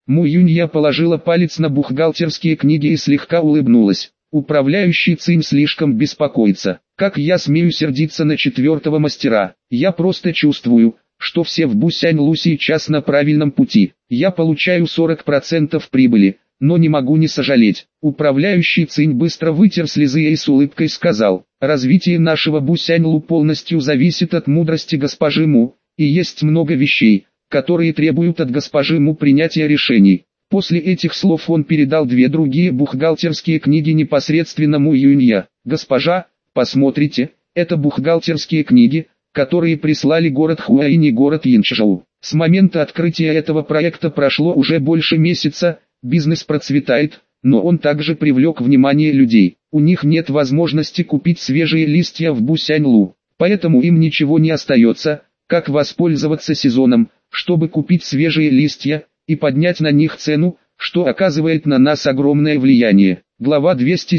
Му Юнья положила палец на бухгалтерские книги и слегка улыбнулась. Управляющий Цинь слишком беспокоится. Как я смею сердиться на четвертого мастера? Я просто чувствую, что все в Бусянь-Лу сейчас на правильном пути. Я получаю 40% прибыли, но не могу не сожалеть. Управляющий Цинь быстро вытер слезы и с улыбкой сказал: развитие нашего Бусянь-Лу полностью зависит от мудрости госпожи Му, и есть много вещей, которые требуют от госпожи Му принятия решений. После этих слов он передал две другие бухгалтерские книги непосредственно Му Юнья. Госпожа, посмотрите, это бухгалтерские книги, которые прислали город Хуаинь и город Янчжоу. С момента открытия этого проекта прошло уже больше месяца, бизнес процветает, но он также привлек внимание людей. У них нет возможности купить свежие листья в Бусянь-Лу, поэтому им ничего не остается, как воспользоваться сезоном, чтобы купить свежие листья и поднять на них цену, что оказывает на нас огромное влияние. Глава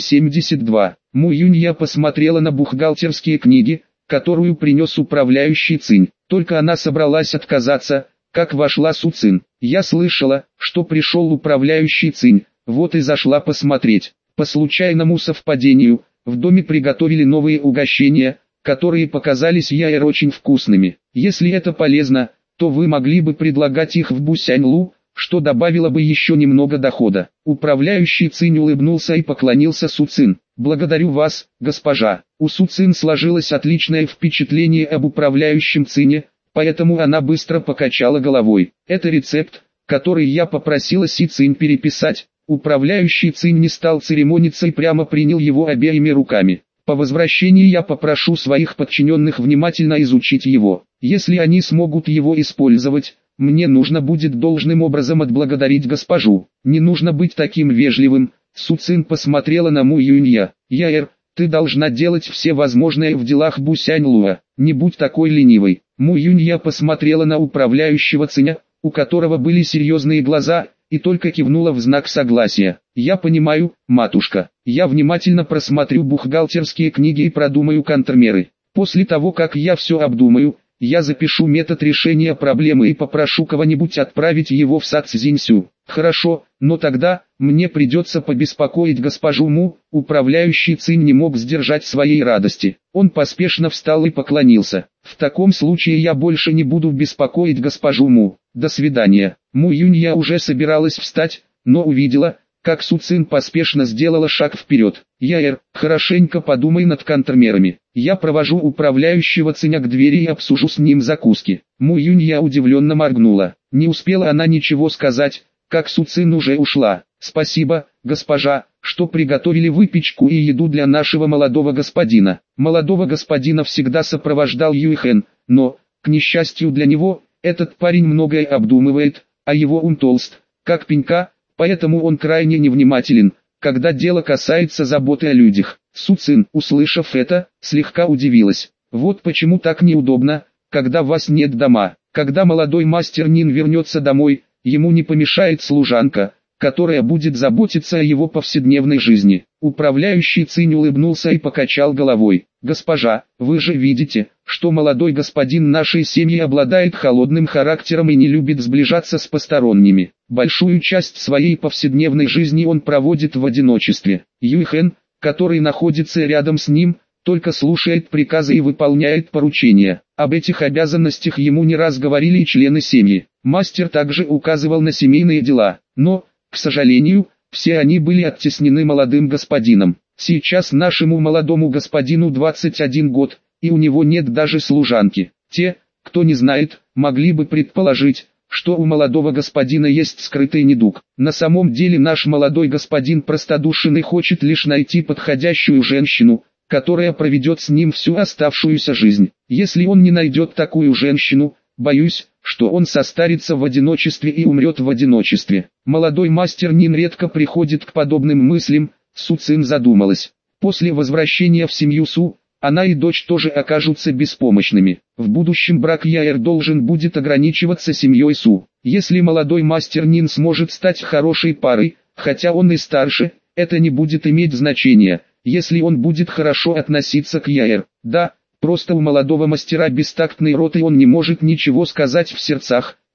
272. Му Юнья посмотрела на бухгалтерские книги, которую принес управляющий Цинь. Только она собралась отказаться, как вошла Су Цин. Я слышала, что пришел управляющий Цинь, вот и зашла посмотреть. По случайному совпадению, в доме приготовили новые угощения, которые показались Яэр очень вкусными. Если это полезно, то вы могли бы предлагать их в Бусянь-Лу, что добавило бы еще немного дохода. Управляющий Цинь улыбнулся и поклонился Су Цин. Благодарю вас, госпожа. У Су Цин сложилось отличное впечатление об управляющем Цине, поэтому она быстро покачала головой. Это рецепт, который я попросила Си Цин переписать. Управляющий Цинь не стал церемониться и прямо принял его обеими руками. По возвращении я попрошу своих подчиненных внимательно изучить его. Если они смогут его использовать, мне нужно будет должным образом отблагодарить госпожу. Не нужно быть таким вежливым. Су Цин посмотрела на Му Юнья. Яэр, ты должна делать все возможное в делах Бусянь-Луа. Не будь такой ленивой. Му Юнья посмотрела на управляющего Циня, у которого были серьезные глаза, и только кивнула в знак согласия. Я понимаю, матушка. Я внимательно просмотрю бухгалтерские книги и продумаю контрмеры. После того, как я все обдумаю, я запишу метод решения проблемы и попрошу кого-нибудь отправить его в сад Цзиньсю. Хорошо, но тогда мне придется побеспокоить госпожу Му. Управляющий Цинь не мог сдержать своей радости. Он поспешно встал и поклонился. В таком случае я больше не буду беспокоить госпожу Му. До свидания. Му Юнья уже собиралась встать, но увидела, как Су Цин поспешно сделала шаг вперед. Яэр, хорошенько подумай над контрмерами. Я провожу управляющего Циня к двери и обсужу с ним закуски. Му Юнья удивленно моргнула. Не успела она ничего сказать, как Су Цин уже ушла. Спасибо, госпожа, что приготовили выпечку и еду для нашего молодого господина. Молодого господина всегда сопровождал Юйхэн, но, к несчастью для него, этот парень многое обдумывает, а его ум толст, как пенька, поэтому он крайне невнимателен, когда дело касается заботы о людях. Су Цин, услышав это, слегка удивилась. Вот почему так неудобно, когда вас нет дома. Когда молодой мастер Нин вернется домой, ему не помешает служанка, которая будет заботиться о его повседневной жизни. Управляющий Цинь улыбнулся и покачал головой. Госпожа, вы же видите, что молодой господин нашей семьи обладает холодным характером и не любит сближаться с посторонними. Большую часть своей повседневной жизни он проводит в одиночестве. Юйхэн, который находится рядом с ним, только слушает приказы и выполняет поручения. Об этих обязанностях ему не раз говорили и члены семьи. Мастер также указывал на семейные дела, но, к сожалению, все они были оттеснены молодым господином. Сейчас нашему молодому господину 21 год, и у него нет даже служанки. Те, кто не знает, могли бы предположить, что у молодого господина есть скрытый недуг. На самом деле наш молодой господин простодушен и хочет лишь найти подходящую женщину, которая проведет с ним всю оставшуюся жизнь. Если он не найдет такую женщину, боюсь, что он состарится в одиночестве и умрет в одиночестве. Молодой мастер Нин редко приходит к подобным мыслям. Су Цин задумалась. После возвращения в семью Су, она и дочь тоже окажутся беспомощными. В будущем брак Яэр должен будет ограничиваться семьей Су. Если молодой мастер Нин сможет стать хорошей парой, хотя он и старше, это не будет иметь значения, если он будет хорошо относиться к Яэр. Да, просто у молодого мастера бестактный рот и он не может ничего сказать в сердцах,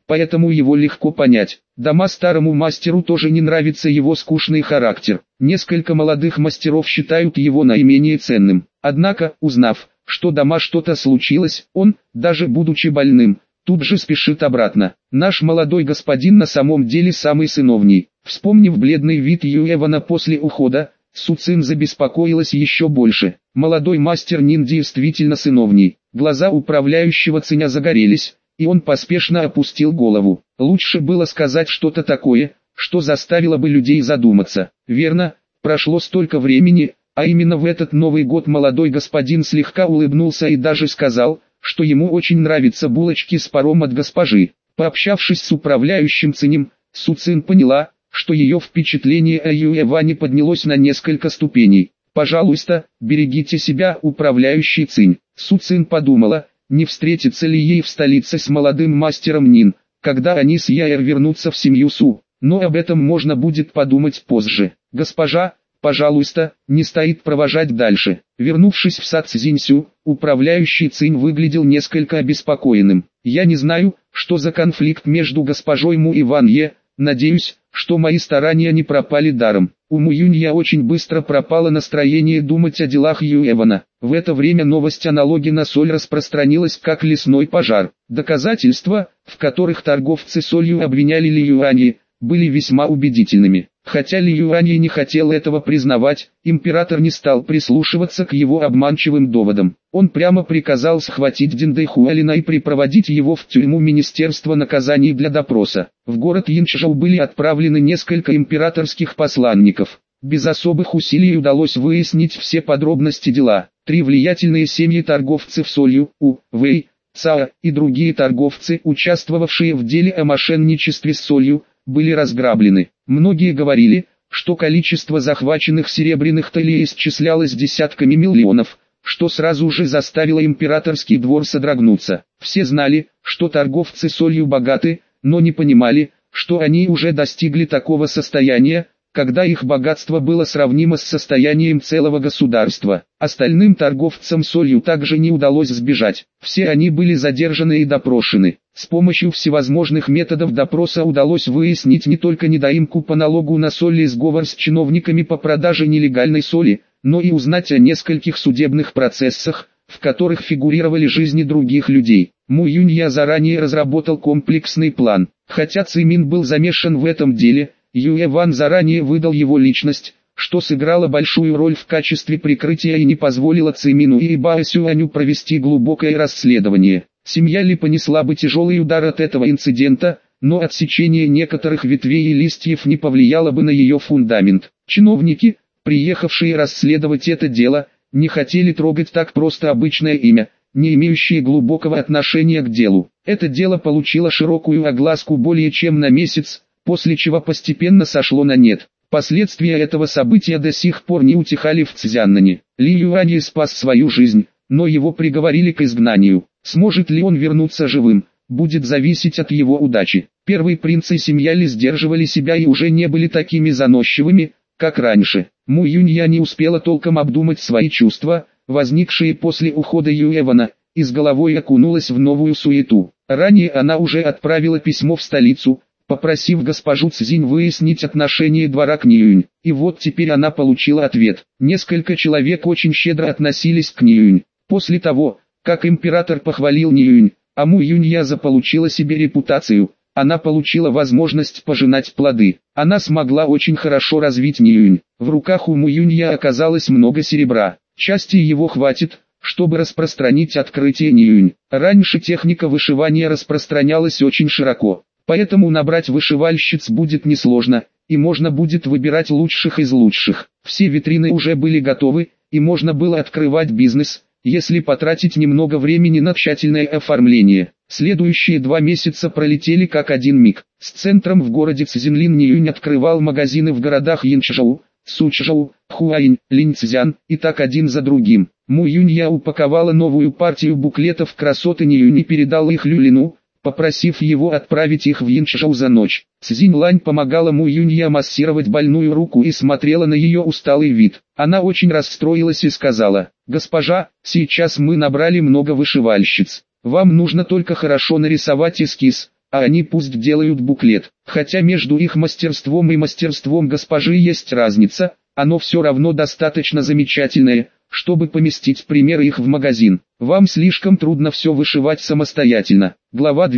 поэтому его легко понять. Дома старому мастеру тоже не нравится его скучный характер. Несколько молодых мастеров считают его наименее ценным. Однако, узнав, что дома что-то случилось, он, даже будучи больным, тут же спешит обратно. Наш молодой господин на самом деле самый сыновний. Вспомнив бледный вид Юэвана после ухода, Суцин забеспокоилась еще больше. Молодой мастер Нин действительно сыновний. Глаза управляющего Циня загорелись, и он поспешно опустил голову. Лучше было сказать что-то такое, что заставило бы людей задуматься. Верно, прошло столько времени, а именно в этот Новый год молодой господин слегка улыбнулся и даже сказал, что ему очень нравятся булочки с паром от госпожи. Пообщавшись с управляющим Цинем, Суцин поняла, что ее впечатление о Юэване поднялось на несколько ступеней. «Пожалуйста, берегите себя, управляющий Цинь». Суцин подумала, не встретится ли ей в столице с молодым мастером Нин, когда они с Яэр вернутся в семью Су, но об этом можно будет подумать позже. «Госпожа, пожалуйста, не стоит провожать дальше». Вернувшись в сад Цзиньсю, управляющий Цинь выглядел несколько обеспокоенным. «Я не знаю, что за конфликт между госпожой Му и Ван Е, надеюсь, что мои старания не пропали даром». У Му Юнья очень быстро пропало настроение думать о делах Юэвана. В это время новость о налоге на соль распространилась как лесной пожар. Доказательства, в которых торговцы солью обвиняли Ли Юаньи, были весьма убедительными. Хотя Ли Юаньи не хотел этого признавать, император не стал прислушиваться к его обманчивым доводам. Он прямо приказал схватить Диндэй Хуэлина и припроводить его в тюрьму Министерства наказаний для допроса. В город Янчжоу были отправлены несколько императорских посланников. Без особых усилий удалось выяснить все подробности дела. 3 влиятельные семьи торговцев солью, У, Вэй, Цао и другие торговцы, участвовавшие в деле о мошенничестве с солью, были разграблены. Многие говорили, что количество захваченных серебряных талий исчислялось десятками миллионов, что сразу же заставило императорский двор содрогнуться. Все знали, что торговцы солью богаты, но не понимали, что они уже достигли такого состояния, когда их богатство было сравнимо с состоянием целого государства. Остальным торговцам солью также не удалось сбежать. Все они были задержаны и допрошены. С помощью всевозможных методов допроса удалось выяснить не только недоимку по налогу на соль и сговор с чиновниками по продаже нелегальной соли, но и узнать о нескольких судебных процессах, в которых фигурировали жизни других людей. Му Юнья заранее разработал комплексный план. Хотя Цимин был замешан в этом деле, Юэван заранее выдал его личность, что сыграло большую роль в качестве прикрытия и не позволило Цимину и Бао Сюаню провести глубокое расследование. Семья Ли понесла бы тяжелый удар от этого инцидента, но отсечение некоторых ветвей и листьев не повлияло бы на ее фундамент. Чиновники, приехавшие расследовать это дело, не хотели трогать так просто обычное имя, не имеющее глубокого отношения к делу. Это дело получило широкую огласку более чем на месяц, после чего постепенно сошло на нет. Последствия этого события до сих пор не утихали в Цзяннане. Ли Юаньи спас свою жизнь, но его приговорили к изгнанию. Сможет ли он вернуться живым, будет зависеть от его удачи. Первый принц и семья Ли сдерживали себя и уже не были такими заносчивыми, как раньше. Му Юнья не успела толком обдумать свои чувства, возникшие после ухода Юэвана, и с головой окунулась в новую суету. Ранее она уже отправила письмо в столицу, попросив госпожу Цзинь выяснить отношение двора к Ниюнь. И вот теперь она получила ответ. Несколько человек очень щедро относились к Ниюнь. После того, как император похвалил Ниюнь, а Му Юнья заполучила себе репутацию, она получила возможность пожинать плоды. Она смогла очень хорошо развить Ниюнь. В руках у Му Юнья оказалось много серебра. Части его хватит, чтобы распространить открытие Ниюнь. Раньше техника вышивания распространялась очень широко. Поэтому набрать вышивальщиц будет несложно, и можно будет выбирать лучших из лучших. Все витрины уже были готовы, и можно было открывать бизнес, если потратить немного времени на тщательное оформление. Следующие 2 месяца пролетели как один миг. С центром в городе Цзинлин Ниюнь открывал магазины в городах Янчжоу, Сучжоу, Хуань, Линьцзян, и так один за другим. Му Юнья упаковала новую партию буклетов красоты Ниюнь и передала их Люлину, попросив его отправить их в Янчжоу за ночь. Цзинь Лань помогала Му Юнья массировать больную руку и смотрела на ее усталый вид. Она очень расстроилась и сказала: «Госпожа, сейчас мы набрали много вышивальщиц. Вам нужно только хорошо нарисовать эскиз, а они пусть делают буклет. Хотя между их мастерством и мастерством госпожи есть разница, оно все равно достаточно замечательное, чтобы поместить примеры их в магазин. Вам слишком трудно все вышивать самостоятельно. Глава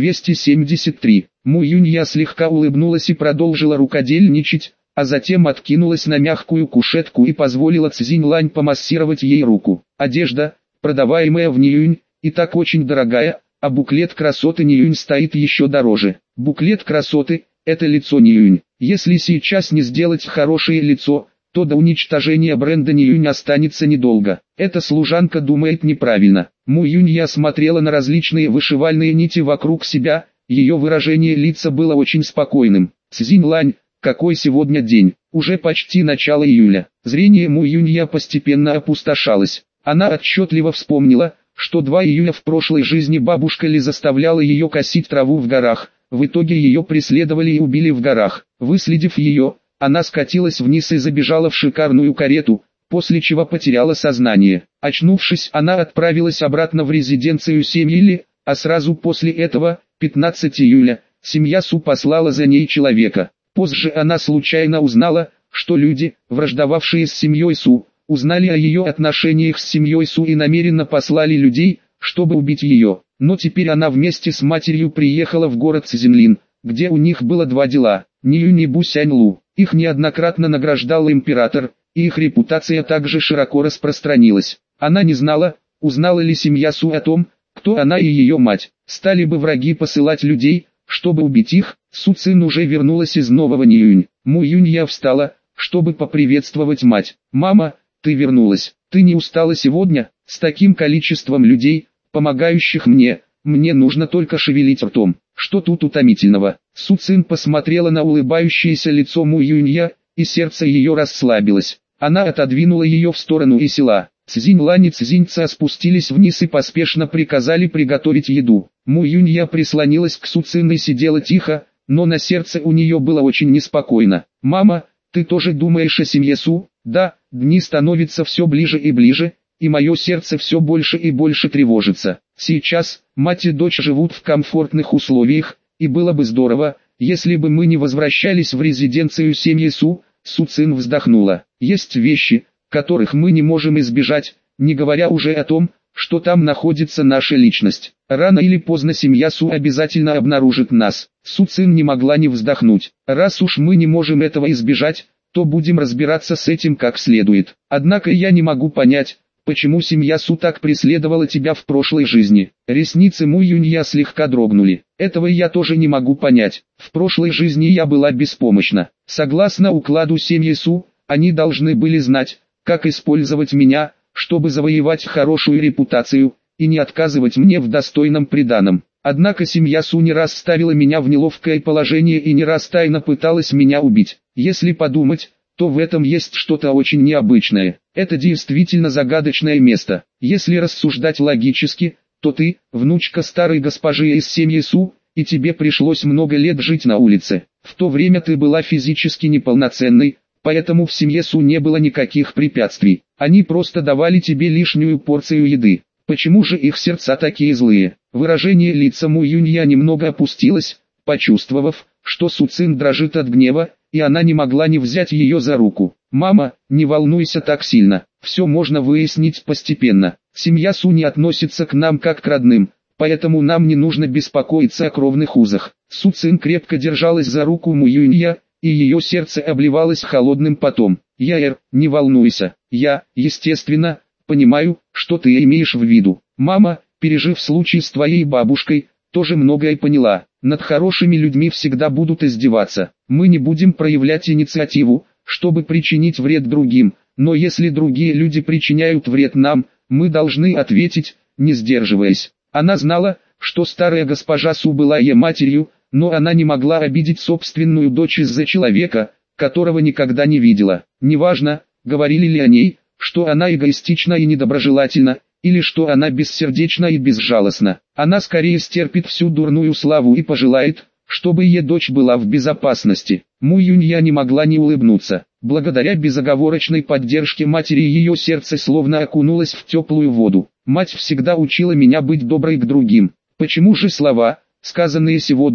273. Му Юнья слегка улыбнулась и продолжила рукодельничать, а затем откинулась на мягкую кушетку и позволила Цзинь Лань помассировать ей руку. Одежда, продаваемая в Ниюнь, и так очень дорогая, а буклет красоты Ниюнь стоит еще дороже. Буклет красоты – это лицо Ниюнь. Если сейчас не сделать хорошее лицо, то до уничтожения бренда Ниюнь останется недолго. Эта служанка думает неправильно. Му Юнья смотрела на различные вышивальные нити вокруг себя, ее выражение лица было очень спокойным. Цзинь Лань, какой сегодня день? Уже почти начало июля. Зрение Му Юнья постепенно опустошалось. Она отчетливо вспомнила, что 2 июля в прошлой жизни бабушка Ли заставляла ее косить траву в горах. В итоге ее преследовали и убили в горах. Выследив ее, она скатилась вниз и забежала в шикарную карету, после чего потеряла сознание. Очнувшись, она отправилась обратно в резиденцию семьи Ли, а сразу после этого, 15 июля, семья Су послала за ней человека. Позже она случайно узнала, что люди, враждовавшие с семьей Су, узнали о ее отношениях с семьей Су и намеренно послали людей, чтобы убить ее. Но теперь она вместе с матерью приехала в город Цзинлин, где у них было 2 дела – Ниюнь и Бусяньлу. Их неоднократно награждал император, и их репутация также широко распространилась. Она не знала, узнала ли семья Су о том, кто она и ее мать. Стали бы враги посылать людей, чтобы убить их. Су Цин уже вернулась из Нового Ниюнь. Му Юнья встала, чтобы поприветствовать мать. «Мама, ты вернулась. Ты не устала сегодня? С таким количеством людей, помогающих мне нужно только шевелить ртом. Что тут утомительного?» Су Цин посмотрела на улыбающееся лицо Му Юнья, и сердце ее расслабилось. Она отодвинула ее в сторону и села. Цзинь Лань и Цзинь Ца спустились вниз и поспешно приказали приготовить еду. Му Юнья прислонилась к Су Цин и сидела тихо, но на сердце у нее было очень неспокойно. «Мама, ты тоже думаешь о семье Су?» «Да, дни становятся все ближе и ближе, и мое сердце все больше и больше тревожится. Сейчас, мать и дочь живут в комфортных условиях, и было бы здорово, если бы мы не возвращались в резиденцию семьи Су». Су Цин вздохнула. «Есть вещи, которых мы не можем избежать, не говоря уже о том, что там находится наша личность. Рано или поздно семья Су обязательно обнаружит нас». Су Цин не могла не вздохнуть. «Раз уж мы не можем этого избежать, то будем разбираться с этим как следует. Однако я не могу понять, почему семья Су так преследовала тебя в прошлой жизни». Ресницы Му Юнья слегка дрогнули. «Этого я тоже не могу понять. В прошлой жизни я была беспомощна. Согласно укладу семьи Су, они должны были знать, как использовать меня, чтобы завоевать хорошую репутацию, и не отказывать мне в достойном приданом. Однако семья Су не раз ставила меня в неловкое положение и не раз тайно пыталась меня убить. Если подумать, то в этом есть что-то очень необычное. Это действительно загадочное место. Если рассуждать логически, то ты, внучка старой госпожи из семьи Су, и тебе пришлось много лет жить на улице. В то время ты была физически неполноценной, поэтому в семье Су не было никаких препятствий. Они просто давали тебе лишнюю порцию еды. Почему же их сердца такие злые?» Выражение лица Му Юнья немного опустилось, почувствовав, что Су Цин дрожит от гнева, и она не могла не взять ее за руку. «Мама, не волнуйся так сильно, все можно выяснить постепенно. Семья Су не относится к нам как к родным, поэтому нам не нужно беспокоиться о кровных узах». Су Цин крепко держалась за руку Му Юнья, и ее сердце обливалось холодным потом. «Яэр, не волнуйся, я, естественно, понимаю, что ты имеешь в виду. Мама, пережив случай с твоей бабушкой, тоже многое поняла. Над хорошими людьми всегда будут издеваться. Мы не будем проявлять инициативу, чтобы причинить вред другим, но если другие люди причиняют вред нам, мы должны ответить, не сдерживаясь». Она знала, что старая госпожа Су была ее матерью, но она не могла обидеть собственную дочь из-за человека, которого никогда не видела. Неважно, говорили ли о ней, что она эгоистична и недоброжелательна, или что она бессердечна и безжалостна. Она скорее стерпит всю дурную славу и пожелает, чтобы ее дочь была в безопасности. Му Юнья не могла не улыбнуться. Благодаря безоговорочной поддержке матери ее сердце словно окунулось в теплую воду. «Мать всегда учила меня быть доброй к другим. Почему же слова, сказанные сегодня,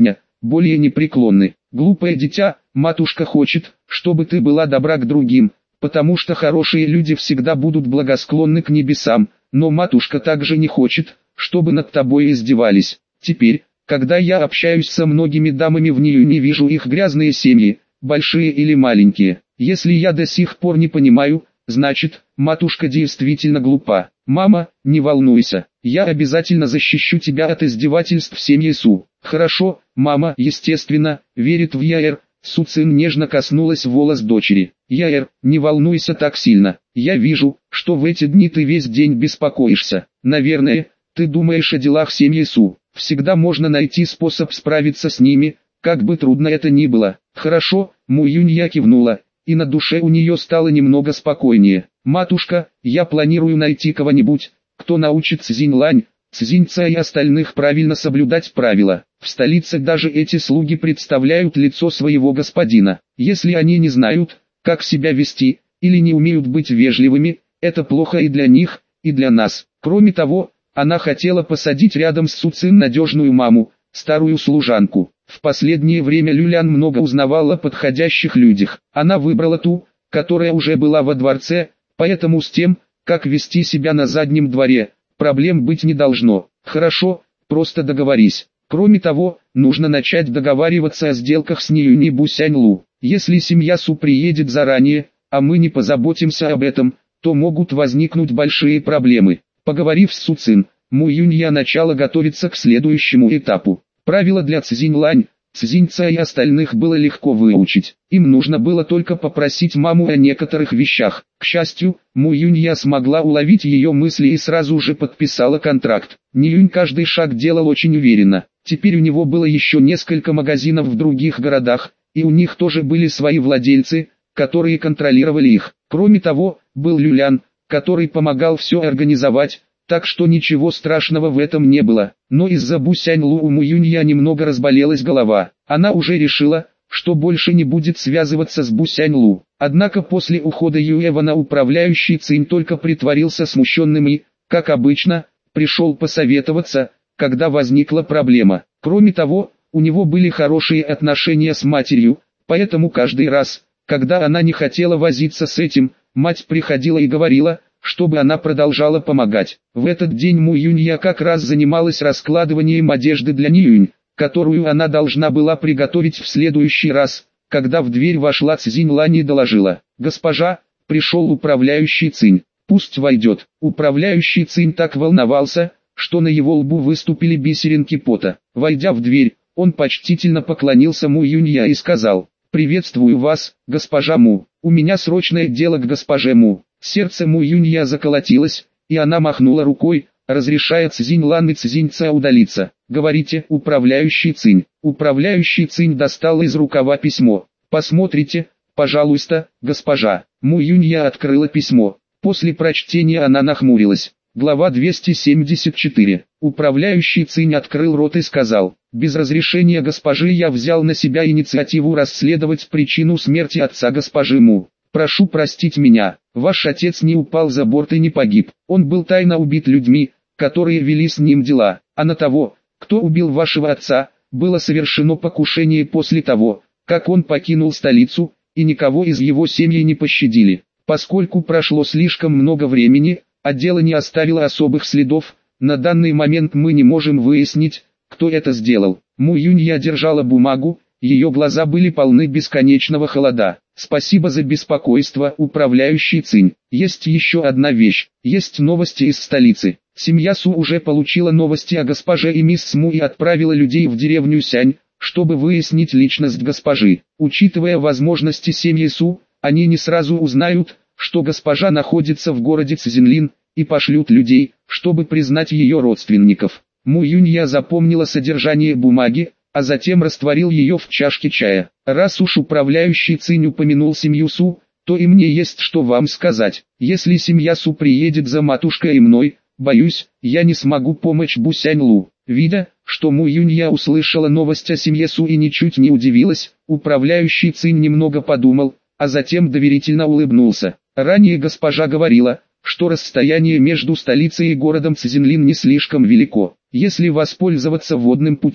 более непреклонны. Глупое дитя, матушка хочет, чтобы ты была добра к другим, потому что хорошие люди всегда будут благосклонны к небесам, но матушка также не хочет, чтобы над тобой издевались. Теперь, когда я общаюсь со многими дамами в нее, не вижу их грязные семьи, большие или маленькие. Если я до сих пор не понимаю, значит, матушка действительно глупа. Мама, не волнуйся, я обязательно защищу тебя от издевательств семьи Су. Хорошо, мама, естественно, верит в Яэр. Су Цин нежно коснулась волос дочери. Яэр, не волнуйся так сильно. Я вижу, что в эти дни ты весь день беспокоишься. Наверное, ты думаешь о делах семьи Су. Всегда можно найти способ справиться с ними, как бы трудно это ни было. Хорошо, Му Юнья кивнула, и на душе у нее стало немного спокойнее. Матушка, я планирую найти кого-нибудь, кто научит Цзиньлань, Цзиньца и остальных правильно соблюдать правила. В столице даже эти слуги представляют лицо своего господина. Если они не знают, как себя вести, или не умеют быть вежливыми, это плохо и для них, и для нас. Кроме того, она хотела посадить рядом с Су Цин надежную маму, старую служанку. В последнее время Люлян много узнавала о подходящих людях. Она выбрала ту, которая уже была во дворце, поэтому с тем, как вести себя на заднем дворе, проблем быть не должно. Хорошо, просто договорись. Кроме того, нужно начать договариваться о сделках с Ниюнь и Бусяньлу. Если семья Су приедет заранее, а мы не позаботимся об этом, то могут возникнуть большие проблемы. Поговорив с Су Цин, Му Юнья начала готовиться к следующему этапу. Правила для Цзиньлань, Цзиньца и остальных было легко выучить. Им нужно было только попросить маму о некоторых вещах. К счастью, Му Юнья смогла уловить ее мысли и сразу же подписала контракт. Ниюнь каждый шаг делал очень уверенно. Теперь у него было еще несколько магазинов в других городах, и у них тоже были свои владельцы, которые контролировали их. Кроме того, был Люлян, который помогал все организовать, так что ничего страшного в этом не было. Но из-за Бусяньлу у Му Юнья немного разболелась голова. Она уже решила, что больше не будет связываться с Бусяньлу. Однако после ухода Юэвана управляющий Цинь только притворился смущенным и, как обычно, пришел посоветоваться, когда возникла проблема. Кроме того, у него были хорошие отношения с матерью, поэтому каждый раз, когда она не хотела возиться с этим, мать приходила и говорила, чтобы она продолжала помогать. В этот день Му Юнья как раз занималась раскладыванием одежды для Ниюнь, которую она должна была приготовить в следующий раз, когда в дверь вошла Цзиньлань и доложила: «Госпожа, пришел управляющий Цинь, пусть войдет». Управляющий Цинь так волновался, что на его лбу выступили бисеринки пота. Войдя в дверь, он почтительно поклонился Му Юнья и сказал: «Приветствую вас, госпожа Му, у меня срочное дело к госпоже Му». Сердце Му Юнья заколотилось, и она махнула рукой, разрешая Цзиньлан и Цзиньца удалиться. «Говорите, управляющий Цинь». Управляющий Цинь достал из рукава письмо. «Посмотрите, пожалуйста, госпожа». Му Юнья открыла письмо. После прочтения она нахмурилась. Глава 274. Управляющий Цинь открыл рот и сказал: «Без разрешения госпожи я взял на себя инициативу расследовать причину смерти отца госпожи Му. Прошу простить меня, ваш отец не упал за борт и не погиб. Он был тайно убит людьми, которые вели с ним дела, а на того, кто убил вашего отца, было совершено покушение после того, как он покинул столицу, и никого из его семьи не пощадили. Поскольку прошло слишком много времени, а дело не оставило особых следов, на данный момент мы не можем выяснить, кто это сделал». Му Юнья держала бумагу, ее глаза были полны бесконечного холода. «Спасибо за беспокойство, управляющий Цинь. Есть еще одна вещь, есть новости из столицы. Семья Су уже получила новости о госпоже и мисс Му и отправила людей в деревню Сянь, чтобы выяснить личность госпожи. Учитывая возможности семьи Су, они не сразу узнают, что госпожа находится в городе Цзинлин, и пошлют людей, чтобы признать ее родственников». Му Юнья запомнила содержание бумаги, а затем растворил ее в чашке чая. «Раз уж управляющий Цинь упомянул семью Су, то и мне есть что вам сказать. Если семья Су приедет за матушкой и мной, боюсь, я не смогу помочь Бусяньлу». Видя, что Му Юнья услышала новость о семье Су и ничуть не удивилась, управляющий Цинь немного подумал, а затем доверительно улыбнулся. Ранее госпожа говорила, что расстояние между столицей и городом Цзинлин не слишком велико. Если воспользоваться водным путем,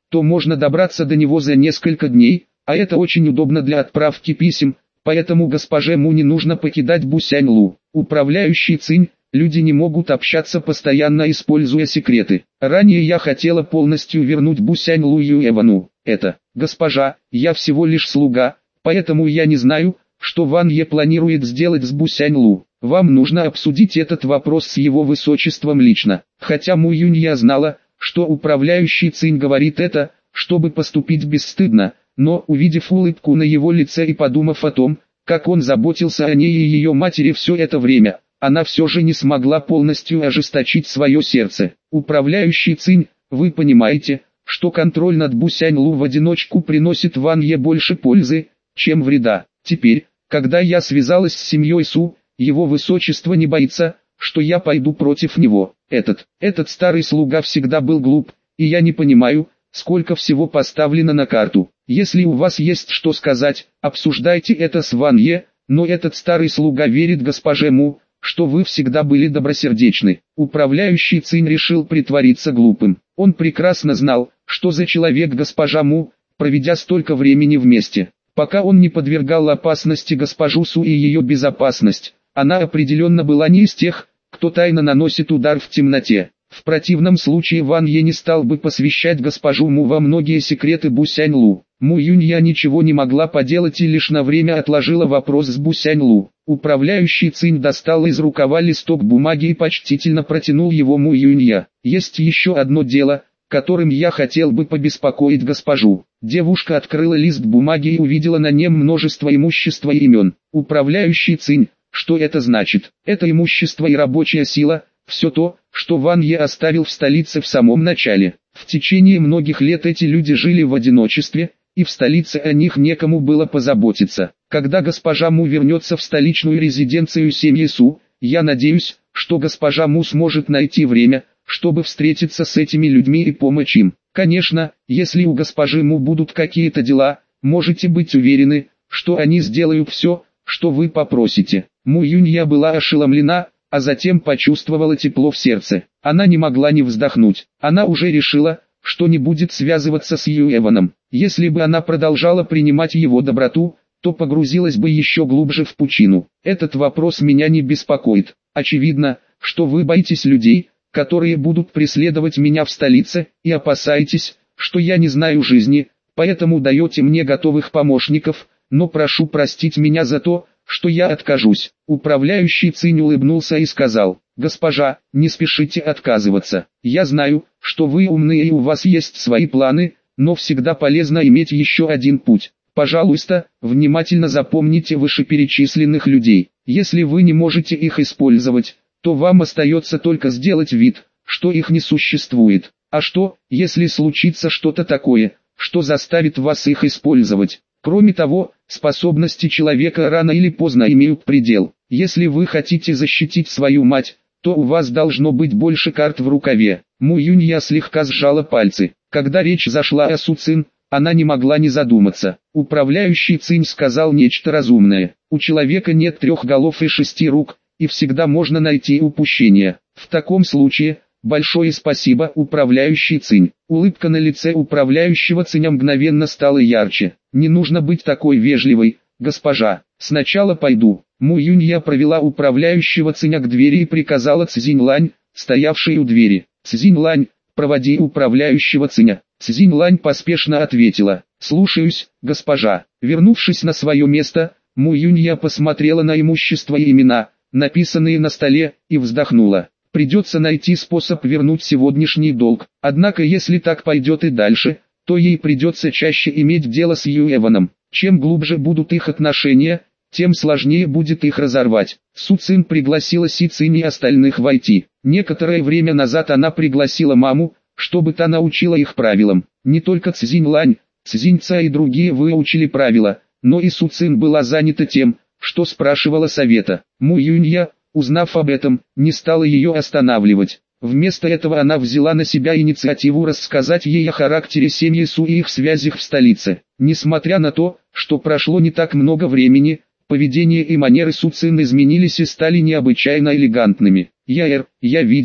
то можно добраться до него за несколько дней, а это очень удобно для отправки писем, поэтому госпоже Му не нужно покидать Бусянь-Лу. Управляющий Цинь, люди не могут общаться постоянно, используя секреты. Ранее я хотела полностью вернуть Бусянь-Лу Юэвану. Это, госпожа, я всего лишь слуга, поэтому я не знаю, что Ван Е планирует сделать с Бусянь-Лу. Вам нужно обсудить этот вопрос с его высочеством лично. Хотя Му Юнья знала, что управляющий Цинь говорит это, чтобы поступить бесстыдно, но увидев улыбку на его лице и подумав о том, как он заботился о ней и ее матери все это время, она все же не смогла полностью ожесточить свое сердце. Управляющий Цинь, вы понимаете, что контроль над Бусянь-Лу в одиночку приносит Ван Е больше пользы, чем вреда. Теперь, когда я связалась с семьей Су, его высочество не боится, что я пойду против него. Этот старый слуга всегда был глуп, и я не понимаю, сколько всего поставлено на карту. Если у вас есть что сказать, обсуждайте это с Ван Е, но этот старый слуга верит госпоже Му, что вы всегда были добросердечны. Управляющий Цинь решил притвориться глупым. Он прекрасно знал, что за человек госпожа Му, проведя столько времени вместе. Пока он не подвергал опасности госпожу Су и ее безопасность, она определенно была не из тех, кто тайно наносит удар в темноте. В противном случае Ван Е не стал бы посвящать госпожу Му во многие секреты Бусянь-Лу. Му Юнья ничего не могла поделать и лишь на время отложила вопрос с Бусянь-Лу. Управляющий Цинь достал из рукава листок бумаги и почтительно протянул его Му Юнья. Есть еще одно дело, которым я хотел бы побеспокоить госпожу. Девушка открыла лист бумаги и увидела на нем множество имущества и имен. Управляющий Цинь, что это значит? Это имущество и рабочая сила, все то, что Ван Е оставил в столице в самом начале. В течение многих лет эти люди жили в одиночестве, и в столице о них некому было позаботиться. Когда госпожа Му вернется в столичную резиденцию семьи Су, я надеюсь, что госпожа Му сможет найти время, чтобы встретиться с этими людьми и помочь им. Конечно, если у госпожи Му будут какие-то дела, можете быть уверены, что они сделают все, что вы попросите. Му Юнья была ошеломлена, а затем почувствовала тепло в сердце. Она не могла не вздохнуть. Она уже решила, что не будет связываться с Юэваном. Если бы она продолжала принимать его доброту, то погрузилась бы еще глубже в пучину. Этот вопрос меня не беспокоит. Очевидно, что вы боитесь людей, которые будут преследовать меня в столице, и опасаетесь, что я не знаю жизни, поэтому даете мне готовых помощников, но прошу простить меня за то, что я откажусь. Управляющий Цинь улыбнулся и сказал: «Госпожа, не спешите отказываться. Я знаю, что вы умны и у вас есть свои планы, но всегда полезно иметь еще один путь. Пожалуйста, внимательно запомните вышеперечисленных людей. Если вы не можете их использовать, то вам остается только сделать вид, что их не существует. А что, если случится что-то такое, что заставит вас их использовать? Кроме того, способности человека рано или поздно имеют предел. Если вы хотите защитить свою мать, то у вас должно быть больше карт в рукаве». Му Юнья слегка сжала пальцы. Когда речь зашла о Су Цин, она не могла не задуматься. Управляющий Цинь сказал нечто разумное. У человека нет 3 голов и 6 рук, и всегда можно найти упущение. В таком случае, большое спасибо, управляющий Цинь. Улыбка на лице управляющего Циня мгновенно стала ярче. Не нужно быть такой вежливой, госпожа. Сначала пойду. Му Юнья провела управляющего Циня к двери и приказала Цзиньлань, стоявшей у двери: «Цзиньлань, проводи управляющего Циня». Цзиньлань поспешно ответила: «Слушаюсь, госпожа». Вернувшись на свое место, Му Юнья посмотрела на имущество и имена, написанные на столе, и вздохнула. Придется найти способ вернуть сегодняшний долг. Однако если так пойдет и дальше, то ей придется чаще иметь дело с Юэваном. Чем глубже будут их отношения, тем сложнее будет их разорвать. Су Цин пригласила Си Цинь и остальных войти. Некоторое время назад она пригласила маму, чтобы та научила их правилам. Не только Цзиньлань, Цзиньца и другие выучили правила, но и Су Цин была занята тем, что спрашивала совета. Му Юнья, узнав об этом, не стала ее останавливать. Вместо этого она взяла на себя инициативу рассказать ей о характере семьи Су и их связях в столице. Несмотря на то, что прошло не так много времени, поведение и манеры Су Цин изменились и стали необычайно элегантными. Я видела,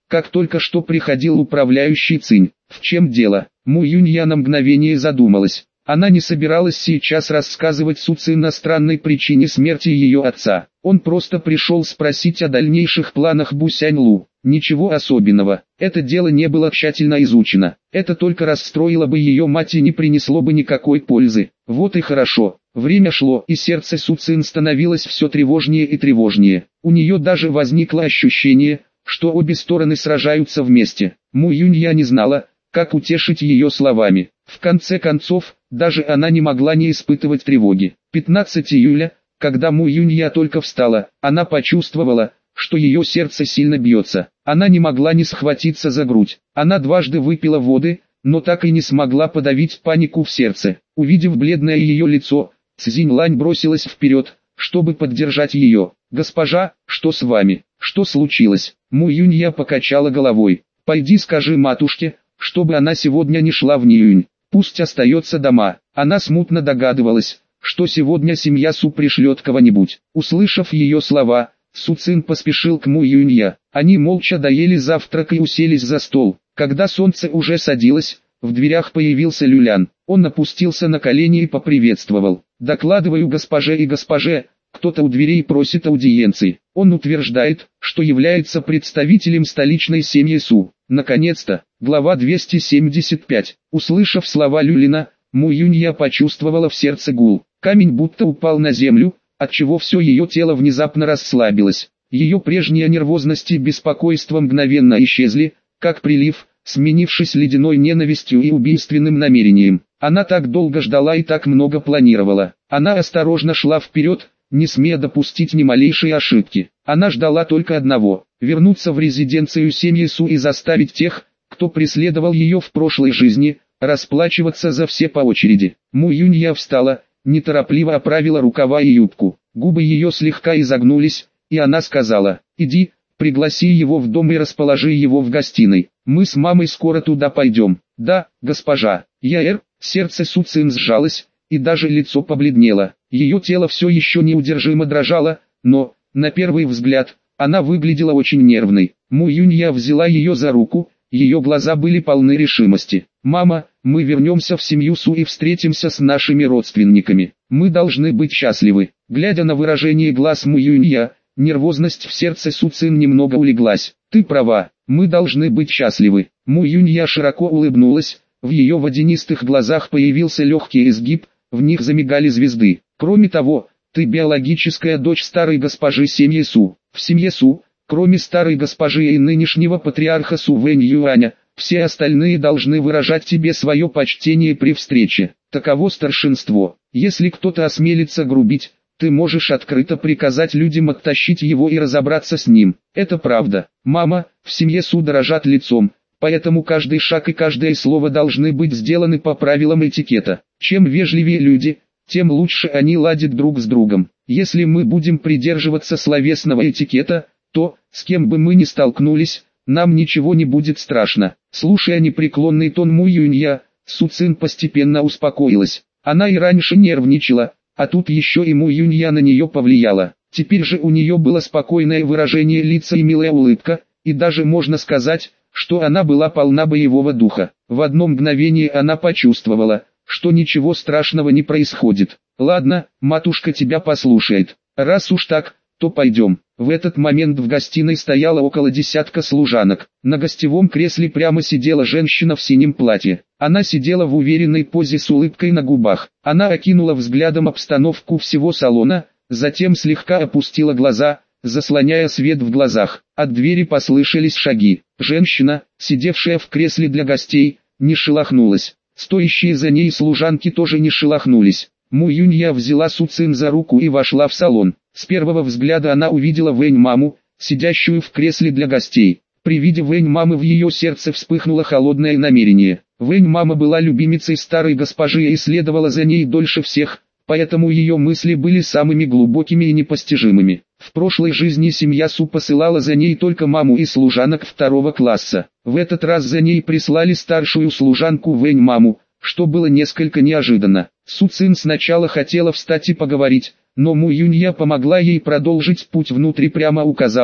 как только что приходил управляющий Цинь. В чем дело? Му Юнья на мгновение задумалась. Она не собиралась сейчас рассказывать Су Цин о странной причине смерти ее отца. Он просто пришел спросить о дальнейших планах Бу Сяньлу. Ничего особенного, это дело не было тщательно изучено. Это только расстроило бы ее мать и не принесло бы никакой пользы. Вот и хорошо. Время шло, и сердце Су Цин становилось все тревожнее и тревожнее. У нее даже возникло ощущение, что обе стороны сражаются вместе. Му Юнья не знала, как утешить ее словами. В конце концов, даже она не могла не испытывать тревоги. 15 июля, когда Му Юнья только встала, она почувствовала, что ее сердце сильно бьется. Она не могла не схватиться за грудь. Она дважды выпила воды, но так и не смогла подавить панику в сердце. Увидев бледное ее лицо, Цзинь Лань бросилась вперед, чтобы поддержать ее. «Госпожа, что с вами? Что случилось?» Му Юнья покачала головой. «Пойди скажи матушке, чтобы она сегодня не шла в Ниюнь. Пусть остается дома». Она смутно догадывалась, что сегодня семья Су пришлет кого-нибудь. Услышав ее слова, Су Цин поспешил к Му Юнья. Они молча доели завтрак и уселись за стол. Когда солнце уже садилось, в дверях появился Люлян. Он опустился на колени и поприветствовал. «Докладываю госпоже и госпоже, кто-то у дверей просит аудиенции. Он утверждает, что является представителем столичной семьи Су». Наконец-то, глава 275. Услышав слова Люлина, Му Юнья почувствовала в сердце гул. Камень будто упал на землю, отчего все ее тело внезапно расслабилось. Ее прежняя нервозность и беспокойство мгновенно исчезли, как прилив, сменившись ледяной ненавистью и убийственным намерением. Она так долго ждала и так много планировала. Она осторожно шла вперед, не смея допустить ни малейшей ошибки. Она ждала только одного – вернуться в резиденцию семьи Су и заставить тех, кто преследовал ее в прошлой жизни, расплачиваться за все по очереди. Му Юнья встала, неторопливо оправила рукава и юбку. Губы ее слегка изогнулись, и она сказала: «Иди, пригласи его в дом и расположи его в гостиной. Мы с мамой скоро туда пойдем». «Да, госпожа». Сердце Су Цин сжалось, и даже лицо побледнело. Ее тело все еще неудержимо дрожало, но, на первый взгляд, она выглядела очень нервной. Му Юнья взяла ее за руку, ее глаза были полны решимости. «Мама, мы вернемся в семью Су и встретимся с нашими родственниками. Мы должны быть счастливы». Глядя на выражение глаз Му Юнья, нервозность в сердце Су Цин немного улеглась. «Ты права, мы должны быть счастливы». Му Юнья широко улыбнулась, в ее водянистых глазах появился легкий изгиб, в них замигали звезды. «Кроме того, ты биологическая дочь старой госпожи семьи Су. В семье Су, кроме старой госпожи и нынешнего патриарха Су Вэнь Юаня, все остальные должны выражать тебе свое почтение при встрече. Таково старшинство. Если кто-то осмелится грубить, ты можешь открыто приказать людям оттащить его и разобраться с ним. Это правда. Мама, в семье Су дорожат лицом, поэтому каждый шаг и каждое слово должны быть сделаны по правилам этикета. Чем вежливее люди, тем лучше они ладят друг с другом. Если мы будем придерживаться словесного этикета, то, с кем бы мы ни столкнулись, нам ничего не будет страшно». Слушая непреклонный тон Му Юнья, Су Цин постепенно успокоилась. Она и раньше нервничала, а тут еще и Му Юнья на нее повлияла. Теперь же у нее было спокойное выражение лица и милая улыбка, и даже можно сказать, что она была полна боевого духа. В одно мгновение она почувствовала, что ничего страшного не происходит. «Ладно, матушка тебя послушает. Раз уж так, то пойдем». В этот момент в гостиной стояло около десятка служанок. На гостевом кресле прямо сидела женщина в синем платье. Она сидела в уверенной позе с улыбкой на губах. Она окинула взглядом обстановку всего салона, затем слегка опустила глаза, заслоняя свет в глазах. От двери послышались шаги. Женщина, сидевшая в кресле для гостей, не шелохнулась. Стоящие за ней служанки тоже не шелохнулись. Му Юнья взяла Су Цин за руку и вошла в салон. С первого взгляда она увидела Вэнь-маму, сидящую в кресле для гостей. При виде Вэнь-мамы в ее сердце вспыхнуло холодное намерение. Вэнь-мама была любимицей старой госпожи и следовала за ней дольше всех, поэтому ее мысли были самыми глубокими и непостижимыми. В прошлой жизни семья Су посылала за ней только маму и служанок второго класса. В этот раз за ней прислали старшую служанку Вэнь-маму, что было несколько неожиданно. Су Цин сначала хотела встать и поговорить, но Му Юнья помогла ей продолжить путь внутрь и прямо указала,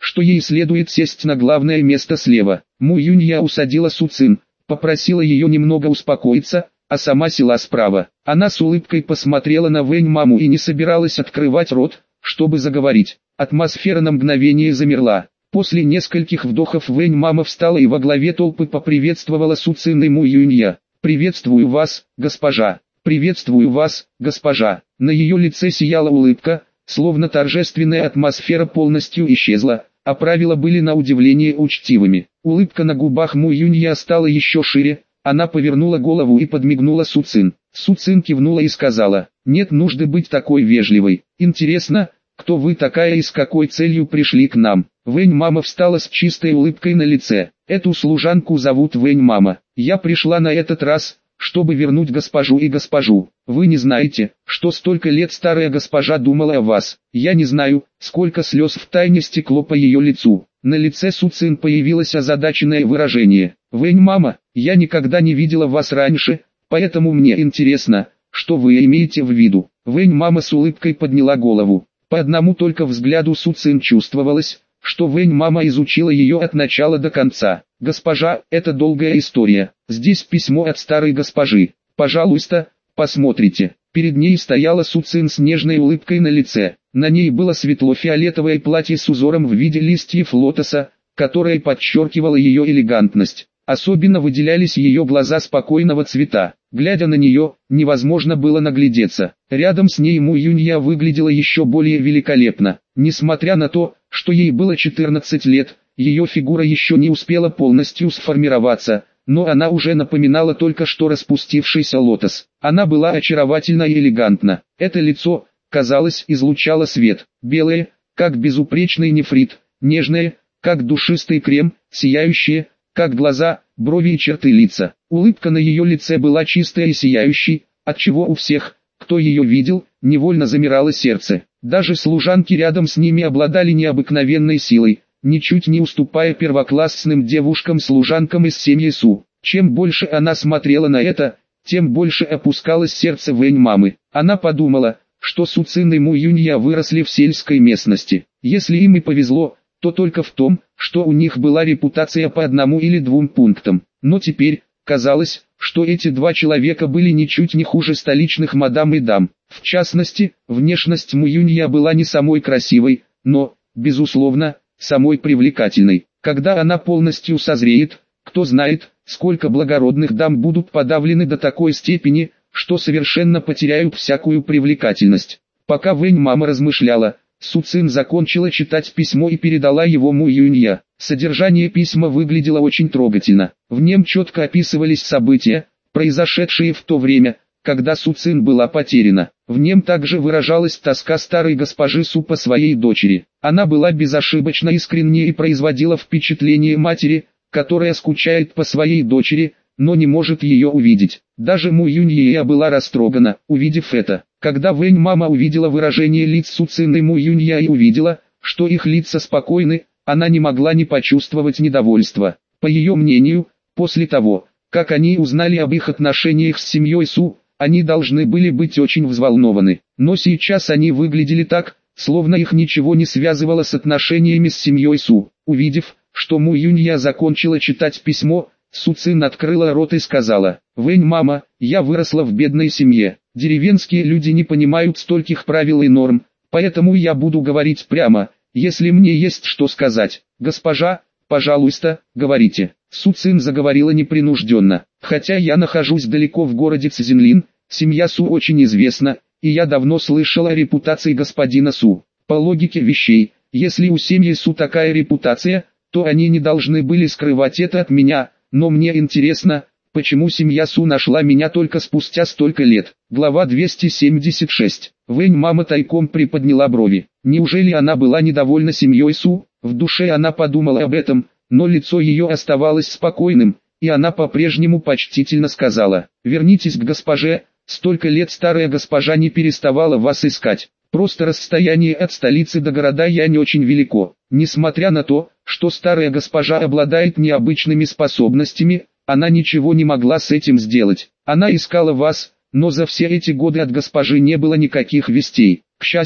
что ей следует сесть на главное место слева. Му Юнья усадила Су Цин, попросила ее немного успокоиться, а сама села справа. Она с улыбкой посмотрела на Вэнь маму и не собиралась открывать рот, чтобы заговорить. Атмосфера на мгновение замерла. После нескольких вдохов Вэнь мама встала и во главе толпы поприветствовала Су Цин и Му Юнья. «Приветствую вас, госпожа! Приветствую вас, госпожа!» На ее лице сияла улыбка, словно торжественная атмосфера полностью исчезла, а правила были на удивление учтивыми. Улыбка на губах Му Юнья стала еще шире, она повернула голову и подмигнула Су Цин. Су Цин кивнула и сказала: «Нет нужды быть такой вежливой. Интересно, кто вы такая и с какой целью пришли к нам?» Вэнь мама встала с чистой улыбкой на лице. «Эту служанку зовут Вэнь мама. Я пришла на этот раз, чтобы вернуть госпожу и госпожу. Вы не знаете, что столько лет старая госпожа думала о вас. Я не знаю, сколько слез втайне стекло по ее лицу». На лице Су Цин появилось озадаченное выражение. «Вэнь мама, я никогда не видела вас раньше, поэтому мне интересно, что вы имеете в виду». Вэнь мама с улыбкой подняла голову. По одному только взгляду Су Цин чувствовалось, что Вэнь мама изучила ее от начала до конца. «Госпожа, это долгая история. Здесь письмо от старой госпожи. Пожалуйста, посмотрите». Перед ней стояла Су Цин с нежной улыбкой на лице. На ней было светло-фиолетовое платье с узором в виде листьев лотоса, которое подчеркивало ее элегантность. Особенно выделялись ее глаза спокойного цвета. Глядя на нее, невозможно было наглядеться. Рядом с ней Му Юнья выглядела еще более великолепно. Несмотря на то, что ей было 14 лет, ее фигура еще не успела полностью сформироваться, но она уже напоминала только что распустившийся лотос. Она была очаровательна и элегантна. Это лицо, казалось, излучало свет. Белое, как безупречный нефрит, нежное, как душистый крем, сияющее, как глаза, брови и черты лица. Улыбка на ее лице была чистая и сияющей, отчего у всех, кто ее видел, невольно замирало сердце. Даже служанки рядом с ними обладали необыкновенной силой, ничуть не уступая первоклассным девушкам-служанкам из семьи Су. Чем больше она смотрела на это, тем больше опускалось сердце Вэнь мамы. Она подумала, что Су Цин и Му Юнья выросли в сельской местности. Если им и повезло, то только в том, что у них была репутация по одному или двум пунктам. Но теперь, казалось, что эти два человека были ничуть не хуже столичных мадам и дам. В частности, внешность Му Юнья была не самой красивой, но, безусловно, самой привлекательной. Когда она полностью созреет, кто знает, сколько благородных дам будут подавлены до такой степени, что совершенно потеряют всякую привлекательность. Пока Вэнь мама размышляла, Су Цин закончила читать письмо и передала его Му Юнья. Содержание письма выглядело очень трогательно. В нем четко описывались события, произошедшие в то время, когда Су Цин была потеряна. В нем также выражалась тоска старой госпожи Су по своей дочери. Она была безошибочно искренней и производила впечатление матери, которая скучает по своей дочери, но не может ее увидеть. Даже Му Юнья была растрогана, увидев это. Когда Вэнь мама увидела выражение лиц Су Цин и Му Юнья и увидела, что их лица спокойны, она не могла не почувствовать недовольства. По ее мнению, после того, как они узнали об их отношениях с семьей Су, они должны были быть очень взволнованы. Но сейчас они выглядели так, словно их ничего не связывало с отношениями с семьей Су. Увидев, что Му Юнья закончила читать письмо, Су Цин открыла рот и сказала: «Вэнь мама, я выросла в бедной семье. Деревенские люди не понимают стольких правил и норм, поэтому я буду говорить прямо, если мне есть что сказать. Госпожа, пожалуйста, говорите». Су Цин заговорила непринужденно. «Хотя я нахожусь далеко в городе Цзинлин, семья Су очень известна, и я давно слышала о репутации господина Су. По логике вещей, если у семьи Су такая репутация, то они не должны были скрывать это от меня, но мне интересно, почему семья Су нашла меня только спустя столько лет». Глава 276. Вэнь мама тайком приподняла брови. Неужели она была недовольна семьей Су? В душе она подумала об этом, но лицо ее оставалось спокойным, и она по-прежнему почтительно сказала: «Вернитесь к госпоже, столько лет старая госпожа не переставала вас искать. Просто расстояние от столицы до города я не очень велико. Несмотря на то, что старая госпожа обладает необычными способностями, она ничего не могла с этим сделать. Она искала вас, но за все эти годы от госпожи не было никаких вестей. К счастью,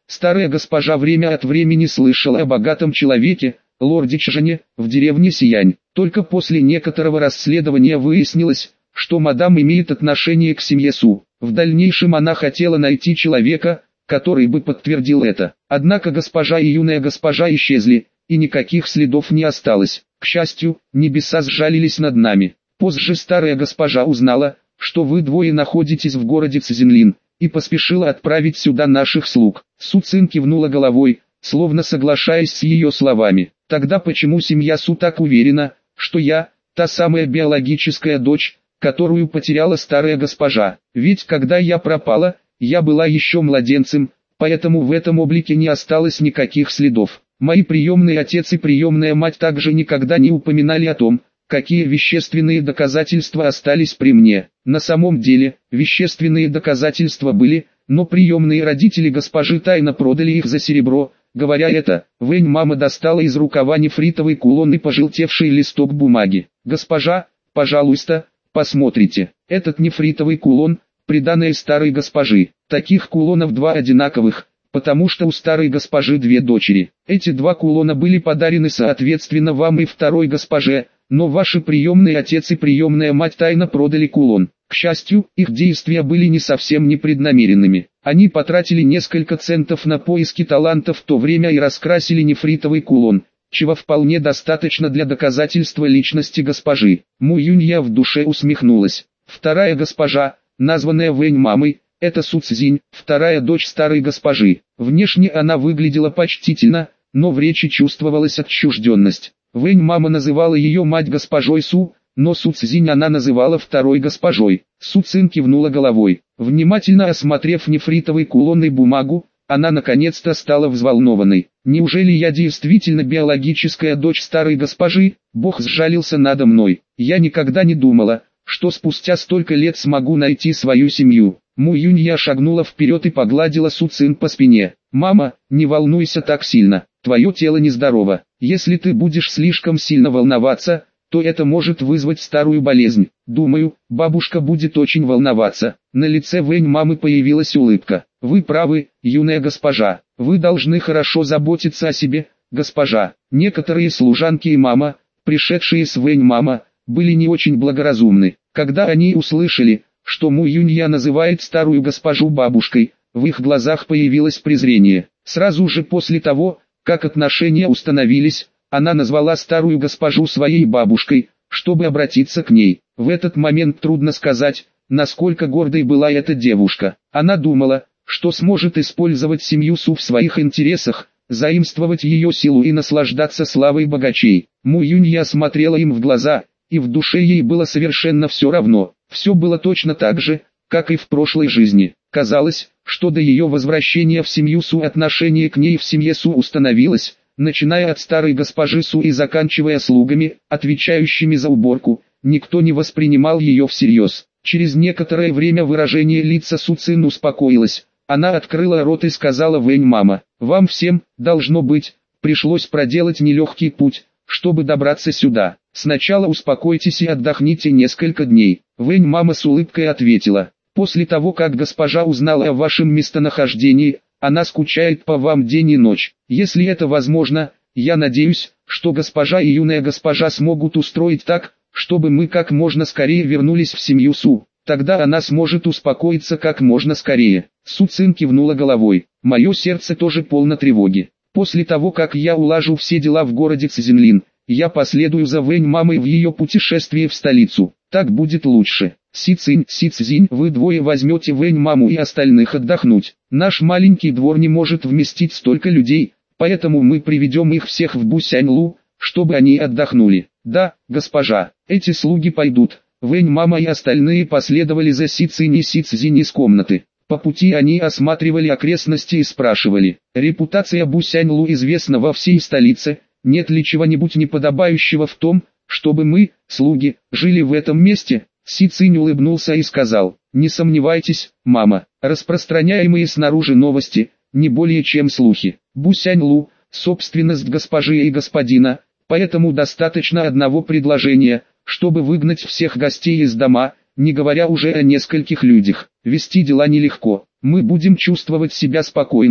старая госпожа время от времени слышала о богатом человеке, лорде Чжане, в деревне Сиянь. Только после некоторого расследования выяснилось, что мадам имеет отношение к семье Су. В дальнейшем она хотела найти человека, который бы подтвердил это. Однако госпожа и юная госпожа исчезли, и никаких следов не осталось. К счастью, небеса сжалились над нами. Позже старая госпожа узнала, что вы двое находитесь в городе Цзинлин, и поспешила отправить сюда наших слуг. Су Цин кивнула головой, словно соглашаясь с ее словами. Тогда почему семья Су так уверена, что я, та самая биологическая дочь, которую потеряла старая госпожа? Ведь когда я пропала, я была еще младенцем, поэтому в этом облике не осталось никаких следов. Мои приемный отец и приемная мать также никогда не упоминали о том, какие вещественные доказательства остались при мне. На самом деле, вещественные доказательства были, но приемные родители госпожи тайно продали их за серебро. Говоря это, Вэнь мама достала из рукава нефритовый кулон и пожелтевший листок бумаги. «Госпожа, пожалуйста, посмотрите, этот нефритовый кулон, приданое старой госпожи. Таких кулонов два одинаковых, потому что у старой госпожи две дочери. Эти два кулона были подарены соответственно вам и второй госпоже, но ваши приемный отец и приемная мать тайно продали кулон. К счастью, их действия были не совсем непреднамеренными. Они потратили несколько центов на поиски таланта в то время и раскрасили нефритовый кулон, чего вполне достаточно для доказательства личности госпожи». Му Юнья в душе усмехнулась. Вторая госпожа, названная Вэнь мамой, это Су Цзинь, вторая дочь старой госпожи. Внешне она выглядела почтительно, но в речи чувствовалась отчужденность. Вэнь мама называла ее мать госпожой Су, но Су Цзинь она называла второй госпожой. Су Цин кивнула головой. Внимательно осмотрев нефритовый кулон и бумагу, она наконец-то стала взволнованной. «Неужели я действительно биологическая дочь старой госпожи? Бог сжалился надо мной. Я никогда не думала, что спустя столько лет смогу найти свою семью». Му Юнья шагнула вперед и погладила Су Цин по спине. «Мама, не волнуйся так сильно, твое тело нездорово. Если ты будешь слишком сильно волноваться, то это может вызвать старую болезнь. Думаю, бабушка будет очень волноваться». На лице Вэнь мамы появилась улыбка. «Вы правы, юная госпожа, вы должны хорошо заботиться о себе, госпожа». Некоторые служанки и мама, пришедшие с Вэнь мама, были не очень благоразумны. Когда они услышали, что Му Юнья называет старую госпожу бабушкой, в их глазах появилось презрение. Сразу же после того, как отношения установились, она назвала старую госпожу своей бабушкой, чтобы обратиться к ней. В этот момент трудно сказать, насколько гордой была эта девушка. Она думала, что сможет использовать семью Су в своих интересах, заимствовать ее силу и наслаждаться славой богачей. Му Юнья смотрела им в глаза, и в душе ей было совершенно все равно. Все было точно так же, как и в прошлой жизни. Казалось, что до ее возвращения в семью Су отношение к ней в семье Су установилось, начиная от старой госпожи Су и заканчивая слугами, отвечающими за уборку. Никто не воспринимал ее всерьез. Через некоторое время выражение лица Су Цин успокоилось. Она открыла рот и сказала: «Вэнь мама, вам всем, должно быть, пришлось проделать нелегкий путь, чтобы добраться сюда. Сначала успокойтесь и отдохните несколько дней». Вэнь мама с улыбкой ответила: «После того, как госпожа узнала о вашем местонахождении, она скучает по вам день и ночь. Если это возможно, я надеюсь, что госпожа и юная госпожа смогут устроить так, чтобы мы как можно скорее вернулись в семью Су. Тогда она сможет успокоиться как можно скорее». Су Цин кивнула головой. «Мое сердце тоже полно тревоги. После того, как я улажу все дела в городе Цзинлин, я последую за Вэнь мамой в ее путешествие в столицу. Так будет лучше. Си Цзинь, вы двое возьмете Вэнь маму и остальных отдохнуть. Наш маленький двор не может вместить столько людей, поэтому мы приведем их всех в Бусяньлу, чтобы они отдохнули». «Да, госпожа, эти слуги пойдут». Вэнь мама и остальные последовали за Си Цинь и Си Цзинь из комнаты. По пути они осматривали окрестности и спрашивали: «Репутация Бусяньлу известна во всей столице, нет ли чего-нибудь неподобающего в том, чтобы мы, слуги, жили в этом месте?» Си Цинь улыбнулся и сказал: «Не сомневайтесь, мама, распространяемые снаружи новости, не более чем слухи. Бусяньлу – собственность госпожи и господина, поэтому достаточно одного предложения, чтобы выгнать всех гостей из дома, не говоря уже о нескольких людях. Вести дела нелегко, мы будем чувствовать себя спокойно,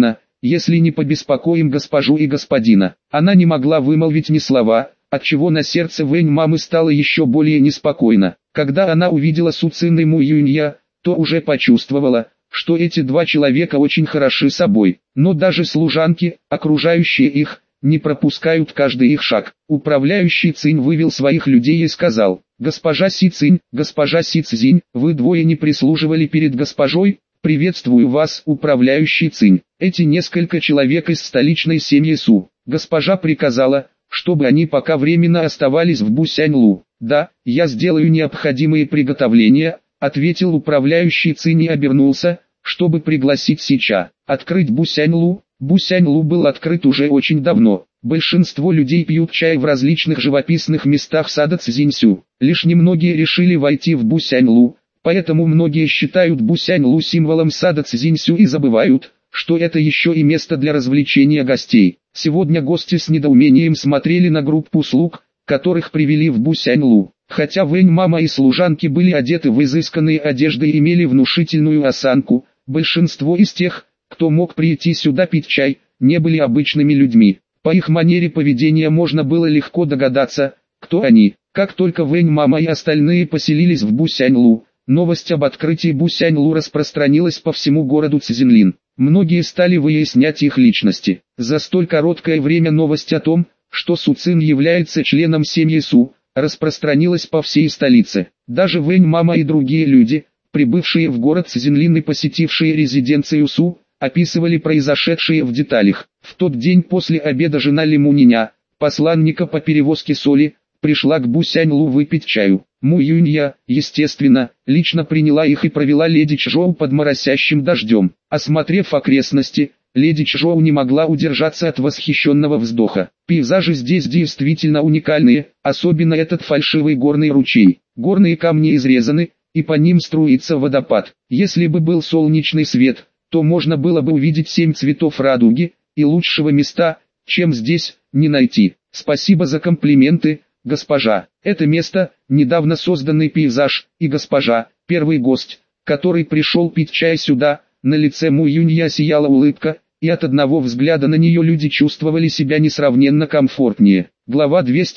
если не побеспокоим госпожу и господина. Она не могла вымолвить ни слова, отчего на сердце Вэнь мамы стало еще более неспокойно. Когда она увидела Су Цин и Му Юнья, то уже почувствовала, что эти два человека очень хороши собой, но даже служанки, окружающие их, не пропускают каждый их шаг. Управляющий Цинь вывел своих людей и сказал: «Госпожа Си Цинь, госпожа Си Цзинь, вы двое не прислуживали перед госпожой? Приветствую вас, управляющий Цинь». Эти несколько человек из столичной семьи Су. Госпожа приказала, чтобы они пока временно оставались в Бусяньлу. «Да, я сделаю необходимые приготовления», — ответил управляющий Цинь и обернулся, чтобы пригласить Сича. Открыть Бусяньлу. Бусяньлу был открыт уже очень давно. Большинство людей пьют чай в различных живописных местах сада Цзиньсю. Лишь немногие решили войти в Бусяньлу, поэтому многие считают Бусяньлу символом сада Цзиньсю и забывают, что это еще и место для развлечения гостей. Сегодня гости с недоумением смотрели на группу слуг, которых привели в Бусяньлу. Хотя Вэнь мама и служанки были одеты в изысканные одежды и имели внушительную осанку, большинство из тех, кто мог прийти сюда пить чай, не были обычными людьми. По их манере поведения можно было легко догадаться, кто они. Как только Вэнь мама и остальные поселились в Бусяньлу, новость об открытии Бусяньлу распространилась по всему городу Цзинлин. Многие стали выяснять их личности. За столь короткое время новость о том, что Су Цин является членом семьи Су, распространилась по всей столице. Даже Вэнь мама и другие люди, прибывшие в город Цзинлин и посетившие резиденцию Су, описывали произошедшее в деталях. В тот день после обеда жена Ли Муниня, посланника по перевозке соли, пришла к Бусяньлу выпить чаю. Му Юнья, естественно, лично приняла их и провела леди Чжоу под моросящим дождем. Осмотрев окрестности, леди Чжоу не могла удержаться от восхищенного вздоха. Пейзажи здесь действительно уникальные, особенно этот фальшивый горный ручей. Горные камни изрезаны, и по ним струится водопад. Если бы был солнечный свет, то можно было бы увидеть 7 цветов радуги, и лучшего места, чем здесь, не найти. Спасибо за комплименты, госпожа. Это место, недавно созданный пейзаж, и госпожа, первый гость, который пришел пить чай сюда. На лице Му Юнья сияла улыбка, и от одного взгляда на нее люди чувствовали себя несравненно комфортнее. Глава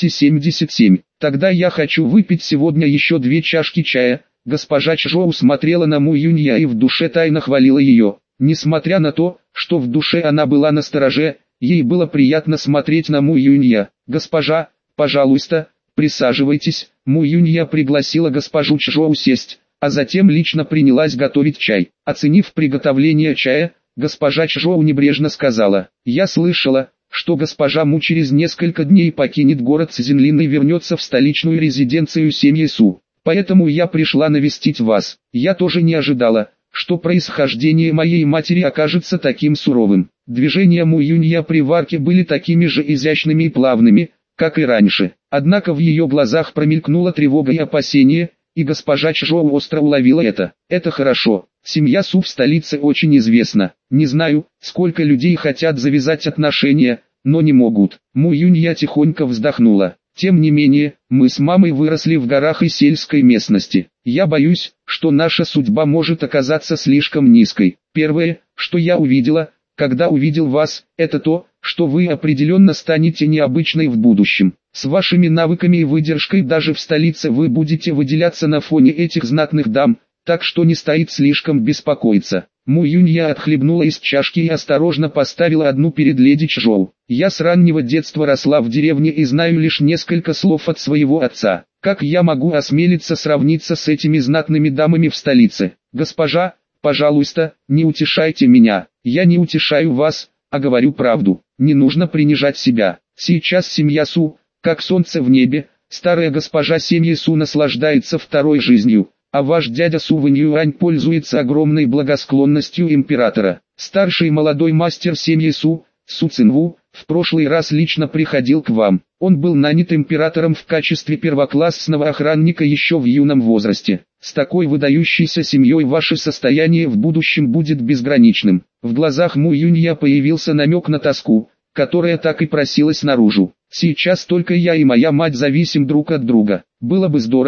277. Тогда я хочу выпить сегодня еще 2 чашки чая. Госпожа Чжоу смотрела на Му Юнья и в душе тайно хвалила ее. Несмотря на то, что в душе она была настороже, ей было приятно смотреть на Му Юнья. «Госпожа, пожалуйста, присаживайтесь». Му Юнья пригласила госпожу Чжоу сесть, а затем лично принялась готовить чай. Оценив приготовление чая, госпожа Чжоу небрежно сказала: «Я слышала, что госпожа Му через несколько дней покинет город Цзинлин и вернется в столичную резиденцию семьи Су. Поэтому я пришла навестить вас. Я тоже не ожидала, что происхождение моей матери окажется таким суровым». Движения Му Юнья при варке были такими же изящными и плавными, как и раньше. Однако в ее глазах промелькнула тревога и опасение, и госпожа Чжоу остро уловила это. «Это хорошо. Семья Су в столице очень известна. Не знаю, сколько людей хотят завязать отношения, но не могут». Му Юнья тихонько вздохнула. «Тем не менее, мы с мамой выросли в горах и сельской местности. Я боюсь, что наша судьба может оказаться слишком низкой. Первое, что я увидела, когда увидел вас, это то, что вы определенно станете необычной в будущем. С вашими навыками и выдержкой даже в столице вы будете выделяться на фоне этих знатных дам, так что не стоит слишком беспокоиться». Му Юнья отхлебнула из чашки и осторожно поставила одну перед леди Чжоу. «Я с раннего детства росла в деревне и знаю лишь несколько слов от своего отца. Как я могу осмелиться сравниться с этими знатными дамами в столице? Госпожа, пожалуйста, не утешайте меня. Я не утешаю вас, а говорю правду. Не нужно принижать себя. Сейчас семья Су, как солнце в небе, старая госпожа семьи Су наслаждается второй жизнью, а ваш дядя Су Вэньюань пользуется огромной благосклонностью императора. Старший молодой мастер семьи Су, Су Цинву, в прошлый раз лично приходил к вам. Он был нанят императором в качестве первоклассного охранника еще в юном возрасте. С такой выдающейся семьей ваше состояние в будущем будет безграничным». В глазах Му Юнья появился намек на тоску, которая так и просилась наружу. «Сейчас только я и моя мать зависим друг от друга. Было бы здорово,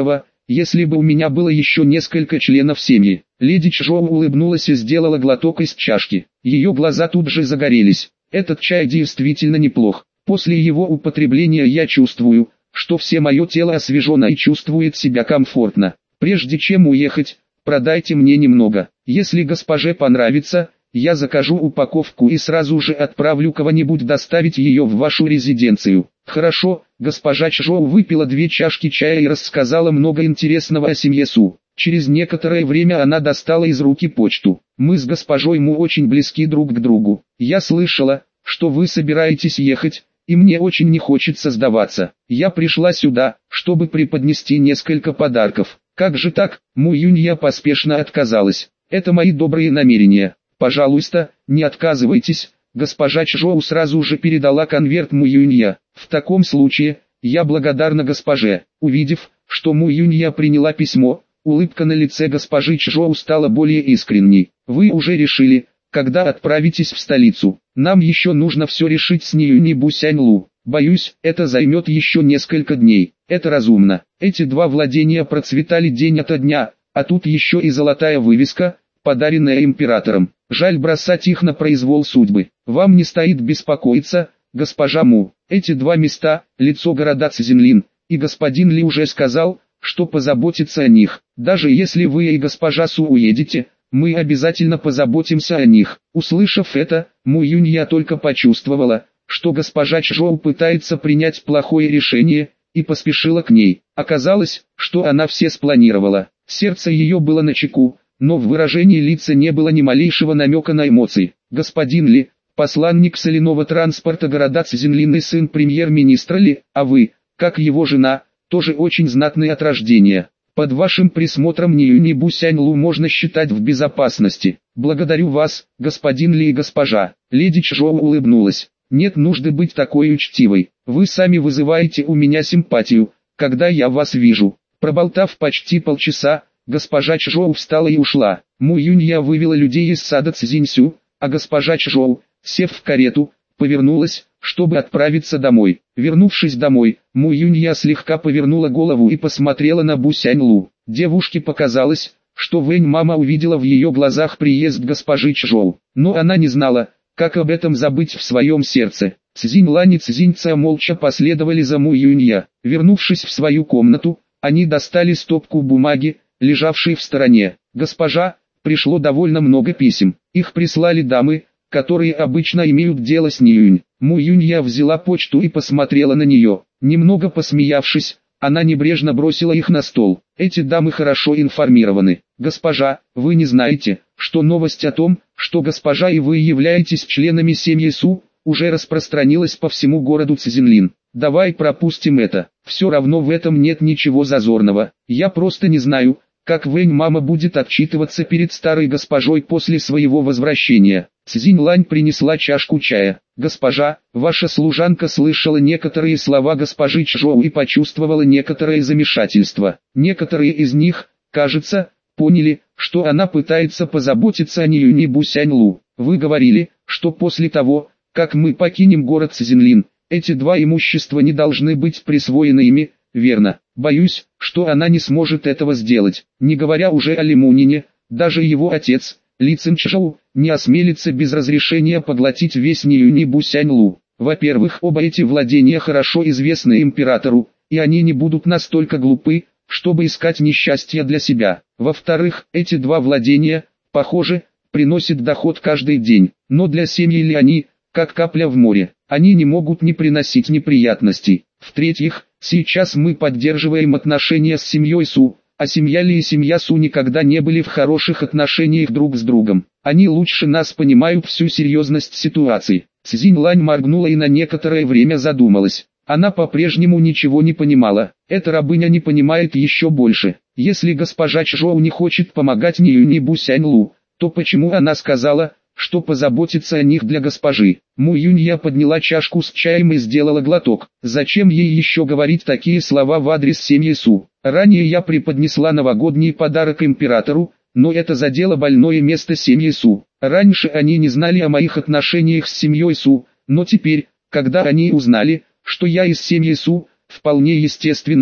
если бы у меня было еще несколько членов семьи. Леди Чжоу улыбнулась и сделала глоток из чашки. Ее глаза тут же загорелись. Этот чай действительно неплох. После его употребления я чувствую, что все мое тело освежено и чувствует себя комфортно. Прежде чем уехать, продайте мне немного. Если госпоже понравится, я закажу упаковку и сразу же отправлю кого-нибудь доставить ее в вашу резиденцию. Хорошо, госпожа Чжоу выпила 2 чашки чая и рассказала много интересного о семье Су. Через некоторое время она достала из руки почту. Мы с госпожой Му очень близки друг к другу. Я слышала, что вы собираетесь ехать, и мне очень не хочется сдаваться. Я пришла сюда, чтобы преподнести несколько подарков. Как же так? Му Юнья поспешно отказалась. Это мои добрые намерения. Пожалуйста, не отказывайтесь. Госпожа Чжоу сразу же передала конверт Му Юнья. В таком случае, я благодарна госпоже. Увидев, что Му Юнья приняла письмо, улыбка на лице госпожи Чжоу стала более искренней. Вы уже решили, когда отправитесь в столицу? Нам еще нужно все решить с Ниюни Бусяньлу. Боюсь, это займет еще несколько дней. Это разумно. Эти 2 владения процветали день ото дня, а тут еще и золотая вывеска, подаренная императором. Жаль бросать их на произвол судьбы. Вам не стоит беспокоиться, госпожа Му. Эти 2 места, лицо города Цзинлин, и господин Ли уже сказал, что позаботится о них. Даже если вы и госпожа Су уедете, мы обязательно позаботимся о них. Услышав это, Му Юнья только почувствовала, что госпожа Чжоу пытается принять плохое решение, и поспешила к ней. Оказалось, что она все спланировала. Сердце ее было начеку, но в выражении лица не было ни малейшего намека на эмоции. Господин Ли, посланник соляного транспорта города Цзинлин и сын премьер-министра Ли, а вы, как его жена, тоже очень знатный от рождения. Под вашим присмотром Ниюни Бусяньлу можно считать в безопасности. Благодарю вас, господин Ли и госпожа. Леди Чжоу улыбнулась. Нет нужды быть такой учтивой. Вы сами вызываете у меня симпатию, когда я вас вижу. Проболтав почти полчаса, госпожа Чжоу встала и ушла. Му Юнья вывела людей из сада Цзиньсю, а госпожа Чжоу, сев в карету, повернулась, чтобы отправиться домой. Вернувшись домой, Му Юнья слегка повернула голову и посмотрела на Бусяньлу. Девушке показалось, что Вэнь-мама увидела в ее глазах приезд госпожи Чжоу, но она не знала, как об этом забыть в своем сердце. Цзинь-Лань и Цзинь-Ца молча последовали за Му Юнья. Вернувшись в свою комнату, они достали стопку бумаги, лежавшей в стороне. «Госпожа, пришло довольно много писем. Их прислали дамы, которые обычно имеют дело с Ниюнь». Му Юнья взяла почту и посмотрела на нее. Немного посмеявшись, она небрежно бросила их на стол. «Эти дамы хорошо информированы. Госпожа, вы не знаете, что новость о том, что госпожа и вы являетесь членами семьи Су, уже распространилась по всему городу Цзинлин. Давай пропустим это. Все равно в этом нет ничего зазорного. Я просто не знаю, как Вэнь-мама будет отчитываться перед старой госпожой после своего возвращения». Цзинь-Лань принесла чашку чая. «Госпожа, ваша служанка слышала некоторые слова госпожи Чжоу и почувствовала некоторое замешательство. Некоторые из них, кажется, поняли, что она пытается позаботиться о Ниюни Бусяньлу. Вы говорили, что после того, как мы покинем город Цзинлин, эти 2 имущества не должны быть присвоены ими, верно? Боюсь, что она не сможет этого сделать. Не говоря уже о Ли Мунине, даже его отец, Ли Цинчжоу, не осмелится без разрешения поглотить весь Ниюни Бусяньлу. Во-первых, оба эти владения хорошо известны императору, и они не будут настолько глупы, чтобы искать несчастья для себя. Во-вторых, эти 2 владения, похоже, приносят доход каждый день, но для семьи Ли они, как капля в море, они не могут не приносить неприятностей. В-третьих, сейчас мы поддерживаем отношения с семьей Су, а семья Ли и семья Су никогда не были в хороших отношениях друг с другом. Они лучше нас понимают всю серьезность ситуации. Цзинь-Лань моргнула и на некоторое время задумалась. Она по-прежнему ничего не понимала. Эта рабыня не понимает еще больше. Если госпожа Чжоу не хочет помогать Ниюни Бусяньлу, то почему она сказала, что позаботится о них для госпожи? Му Юнья подняла чашку с чаем и сделала глоток. Зачем ей еще говорить такие слова в адрес семьи Су? Ранее я преподнесла новогодний подарок императору, но это задело больное место семьи Су. Раньше они не знали о моих отношениях с семьей Су, но теперь, когда они узнали, что я из семьи Су, вполне естественно,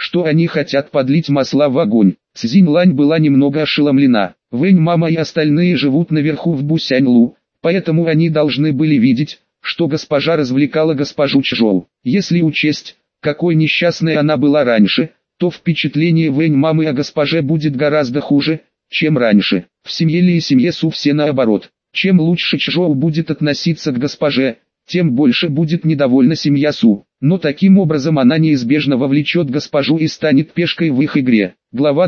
что они хотят подлить масла в огонь. Цзиньлань была немного ошеломлена. Вэнь мама и остальные живут наверху в Бусяньлу, поэтому они должны были видеть, что госпожа развлекала госпожу Чжоу. Если учесть, какой несчастной она была раньше, то впечатление Вэнь мамы о госпоже будет гораздо хуже, чем раньше. В семье Ли и семье Су все наоборот. Чем лучше Чжоу будет относиться к госпоже, тем больше будет недовольна семья Су. Но таким образом она неизбежно вовлечет госпожу и станет пешкой в их игре. Глава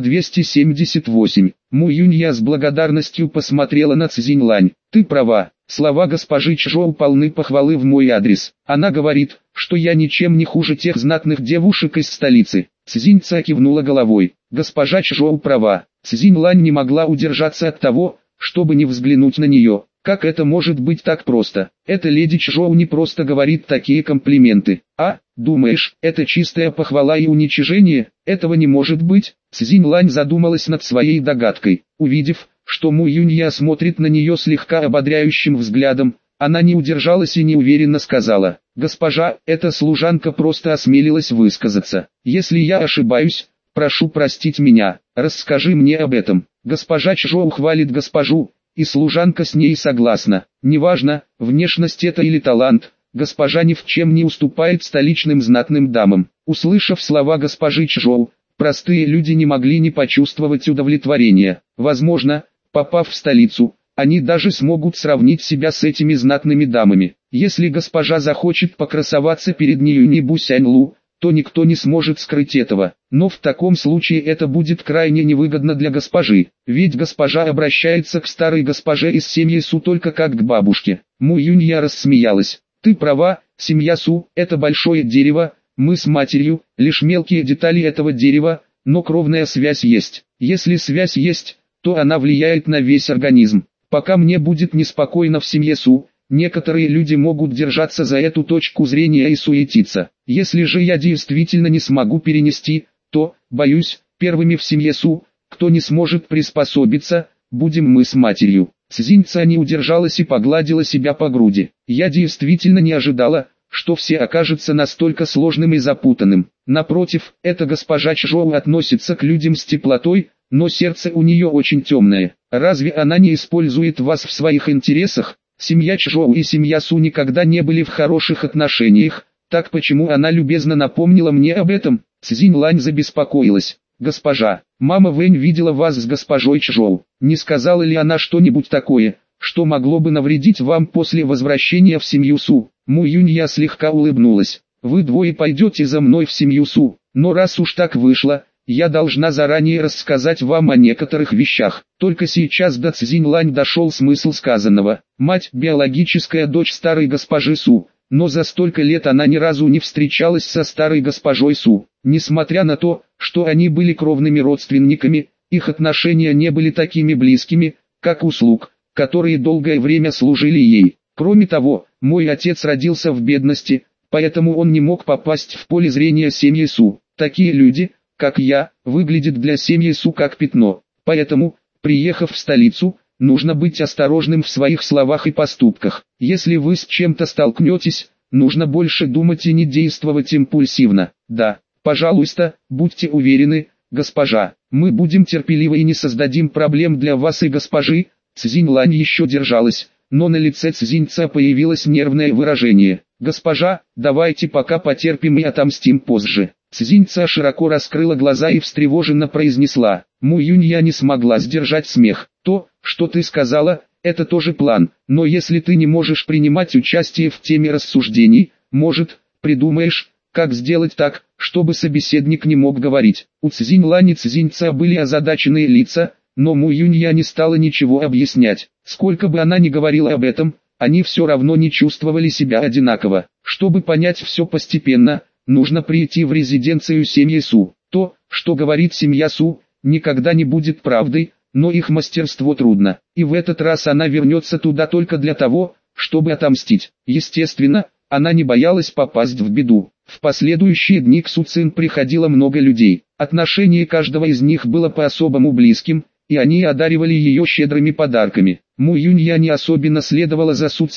278. Му Юнья с благодарностью посмотрела на Цзиньлань. «Ты права, слова госпожи Чжоу полны похвалы в мой адрес. Она говорит, что я ничем не хуже тех знатных девушек из столицы». Цзиньца кивнула головой. Госпожа Чжоу права. Цзиньлань не могла удержаться от того, чтобы не взглянуть на нее. Как это может быть так просто? Эта леди Чжоу не просто говорит такие комплименты. А, думаешь, это чистая похвала и уничижение? Этого не может быть. Цзиньлань задумалась над своей догадкой. Увидев, что Му Юнья смотрит на нее слегка ободряющим взглядом, она не удержалась и неуверенно сказала: «Госпожа, эта служанка просто осмелилась высказаться. Если я ошибаюсь, прошу простить меня, расскажи мне об этом». Госпожа Чжоу хвалит госпожу, и служанка с ней согласна. Неважно, внешность это или талант, госпожа ни в чем не уступает столичным знатным дамам. Услышав слова госпожи Чжоу, простые люди не могли не почувствовать удовлетворения. Возможно, попав в столицу, они даже смогут сравнить себя с этими знатными дамами. Если госпожа захочет покрасоваться перед Ньюни Бусяньлу, то никто не сможет скрыть этого. Но в таком случае это будет крайне невыгодно для госпожи, ведь госпожа обращается к старой госпоже из семьи Су только как к бабушке. Му Юнья рассмеялась. «Ты права, семья Су – это большое дерево, мы с матерью – лишь мелкие детали этого дерева, но кровная связь есть. Если связь есть, то она влияет на весь организм. Пока мне будет неспокойно в семье Су, некоторые люди могут держаться за эту точку зрения и суетиться. Если же я действительно не смогу перенести, то, боюсь, первыми в семье Су, кто не сможет приспособиться, будем мы с матерью». Цзиньца не удержалась и погладила себя по груди. «Я действительно не ожидала, что все окажется настолько сложным и запутанным. Напротив, эта госпожа Чжоу относится к людям с теплотой, но сердце у нее очень темное. Разве она не использует вас в своих интересах? Семья Чжоу и семья Су никогда не были в хороших отношениях, так почему она любезно напомнила мне об этом?» Цзиньлань забеспокоилась. «Госпожа, мама Вэнь видела вас с госпожой Чжоу. Не сказала ли она что-нибудь такое, что могло бы навредить вам после возвращения в семью Су?» Му Юнья слегка улыбнулась. «Вы двое пойдете за мной в семью Су, но раз уж так вышло, я должна заранее рассказать вам о некоторых вещах». Только сейчас до Цзиньлань дошел смысл сказанного. Мать – биологическая дочь старой госпожи Су, но за столько лет она ни разу не встречалась со старой госпожой Су. Несмотря на то, что они были кровными родственниками, их отношения не были такими близкими, как у слуг, которые долгое время служили ей. Кроме того, мой отец родился в бедности, поэтому он не мог попасть в поле зрения семьи Су. Такие люди, как я, выглядят для семьи Су как пятно. Поэтому, приехав в столицу, нужно быть осторожным в своих словах и поступках. Если вы с чем-то столкнетесь, нужно больше думать и не действовать импульсивно. Да, пожалуйста, будьте уверены, госпожа, мы будем терпеливы и не создадим проблем для вас и госпожи. Цзиньлань еще держалась, но на лице Цзиньца появилось нервное выражение. «Госпожа, давайте пока потерпим и отомстим позже». Цзиньца широко раскрыла глаза и встревоженно произнесла. Му Юнья не смогла сдержать смех. «То, что ты сказала, это тоже план, но если ты не можешь принимать участие в теме рассуждений, может, придумаешь, как сделать так, чтобы собеседник не мог говорить». У Цзиньлань и Цзиньца были озадаченные лица, но Му Юнья не стала ничего объяснять. Сколько бы она ни говорила об этом, они все равно не чувствовали себя одинаково. Чтобы понять все постепенно, нужно прийти в резиденцию семьи Су. То, что говорит семья Су, никогда не будет правдой, но их мастерство трудно. И в этот раз она вернется туда только для того, чтобы отомстить. Естественно, она не боялась попасть в беду. В последующие дни к Су Цин приходило много людей. Отношение каждого из них было по-особому близким, и они одаривали ее щедрыми подарками. Му Юнья не особенно следовала за Су Цин,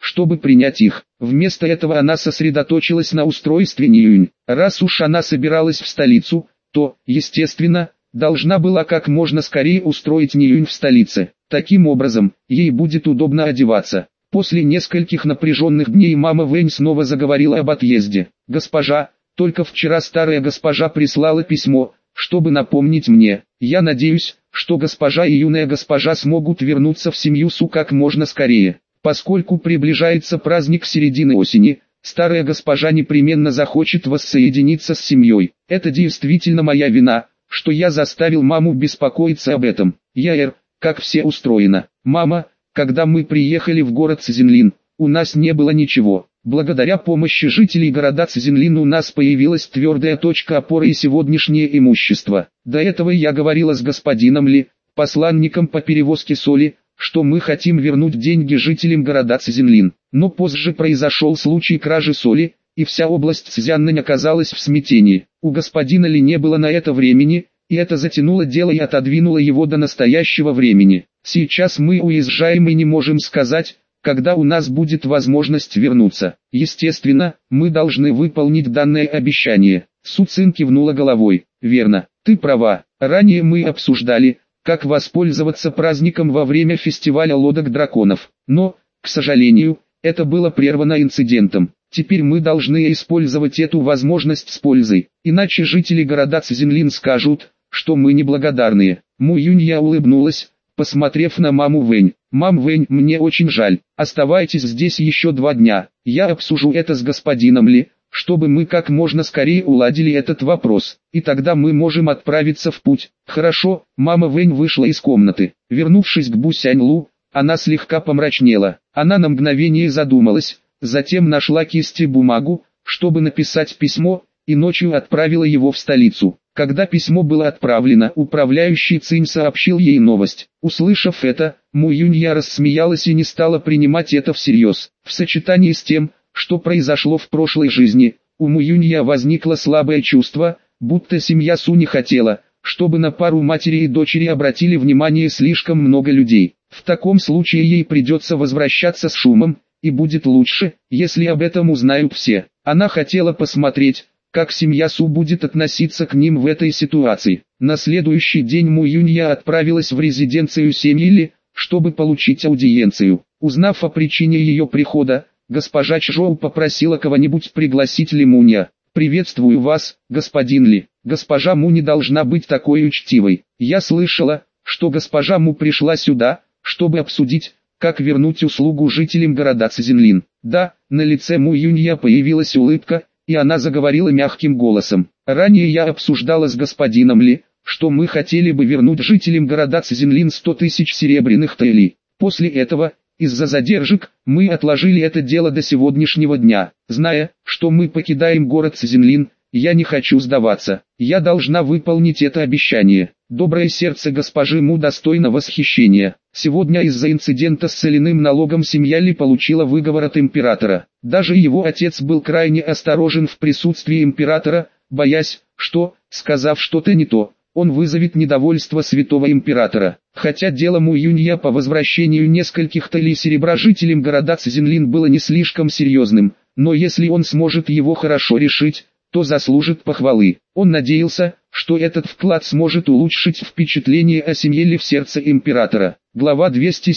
чтобы принять их. Вместо этого она сосредоточилась на устройстве Ниюнь. Раз уж она собиралась в столицу, то, естественно, должна была как можно скорее устроить Ниюнь в столице. Таким образом, ей будет удобно одеваться. После нескольких напряженных дней мама Вэнь снова заговорила об отъезде. «Госпожа, только вчера старая госпожа прислала письмо, чтобы напомнить мне. Я надеюсь, что госпожа и юная госпожа смогут вернуться в семью Су как можно скорее. Поскольку приближается праздник середины осени, старая госпожа непременно захочет воссоединиться с семьей. Это действительно моя вина, что я заставил маму беспокоиться об этом. Как все устроено. Мама, когда мы приехали в город Цзинлин, у нас не было ничего. Благодаря помощи жителей города Цзинлин у нас появилась твердая точка опоры и сегодняшнее имущество. До этого я говорила с господином Ли, посланником по перевозке соли, что мы хотим вернуть деньги жителям города Цзинлин. Но позже произошел случай кражи соли, и вся область Цзяннань оказалась в смятении. У господина Ли не было на это времени, и это затянуло дело и отодвинуло его до настоящего времени. Сейчас мы уезжаем и не можем сказать, когда у нас будет возможность вернуться. Естественно, мы должны выполнить данное обещание. Су Цин кивнула головой. Верно, ты права. Ранее мы обсуждали, как воспользоваться праздником во время фестиваля лодок драконов. Но, к сожалению, это было прервано инцидентом. Теперь мы должны использовать эту возможность с пользой. Иначе жители города Цзинлин скажут, что мы неблагодарные. Му Юнья улыбнулась, посмотрев на маму Вэнь. «Мам Вэнь, мне очень жаль. Оставайтесь здесь еще 2 дня. Я обсужу это с господином Ли, чтобы мы как можно скорее уладили этот вопрос. И тогда мы можем отправиться в путь». «Хорошо». Мама Вэнь вышла из комнаты. Вернувшись к Бу Сяньлу, она слегка помрачнела. Она на мгновение задумалась, затем нашла кисть и бумагу, чтобы написать письмо, и ночью отправила его в столицу. Когда письмо было отправлено, управляющий Цинь сообщил ей новость. Услышав это, Му Юнья рассмеялась и не стала принимать это всерьез. В сочетании с тем, что произошло в прошлой жизни, у Му Юнья возникло слабое чувство, будто семья Су не хотела, чтобы на пару матери и дочери обратили внимание слишком много людей. В таком случае ей придется возвращаться с шумом, и будет лучше, если об этом узнают все. Она хотела посмотреть, как семья Су будет относиться к ним в этой ситуации. На следующий день Му Юнья отправилась в резиденцию семьи Ли, чтобы получить аудиенцию. Узнав о причине ее прихода, госпожа Чжоу попросила кого-нибудь пригласить Ли Муня. «Приветствую вас, господин Ли. Госпожа Му не должна быть такой учтивой. Я слышала, что госпожа Му пришла сюда, чтобы обсудить, как вернуть услугу жителям города Цзинлин». Да, на лице Му Юнья появилась улыбка, и она заговорила мягким голосом. «Ранее я обсуждала с господином Ли, что мы хотели бы вернуть жителям города Цзинлин 100 тысяч серебряных тэйлей. После этого, из-за задержек, мы отложили это дело до сегодняшнего дня. Зная, что мы покидаем город Цзинлин, я не хочу сдаваться. Я должна выполнить это обещание». Доброе сердце госпожи Му достойно восхищения. Сегодня из-за инцидента с соляным налогом семья Ли получила выговор от императора. Даже его отец был крайне осторожен в присутствии императора, боясь, что, сказав что-то не то, он вызовет недовольство святого императора. Хотя дело Му Юнья по возвращению нескольких талей серебра жителям города Цзинлин было не слишком серьезным, но если он сможет его хорошо решить, то заслужит похвалы. Он надеялся, что этот вклад сможет улучшить впечатление о семье Ли в сердце императора. Глава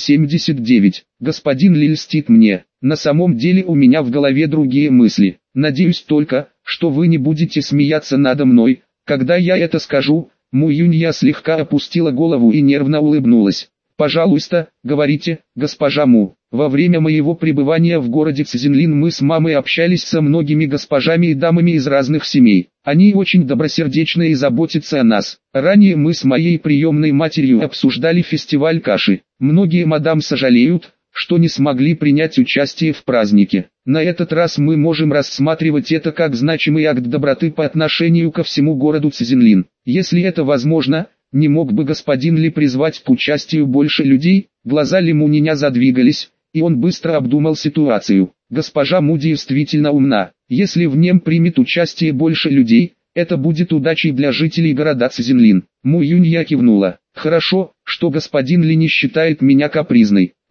279. Господин Ли льстит мне. На самом деле у меня в голове другие мысли. Надеюсь только, что вы не будете смеяться надо мной, когда я это скажу. Му Юнья слегка опустила голову и нервно улыбнулась. «Пожалуйста, говорите, госпожа Му. Во время моего пребывания в городе Цзинлин мы с мамой общались со многими госпожами и дамами из разных семей. Они очень добросердечны и заботятся о нас. Ранее мы с моей приемной матерью обсуждали фестиваль каши. Многие мадам сожалеют, что не смогли принять участие в празднике. На этот раз мы можем рассматривать это как значимый акт доброты по отношению ко всему городу Цзинлин. Если это возможно, не мог бы господин Ли призвать к участию больше людей?» Глаза Ли Муниня задвигались, и он быстро обдумал ситуацию. Госпожа Му действительно умна. Если в нем примет участие больше людей, это будет удачей для жителей города Цзинлин. Му Юнья кивнула. «Хорошо, что господин Ли не считает меня капризной.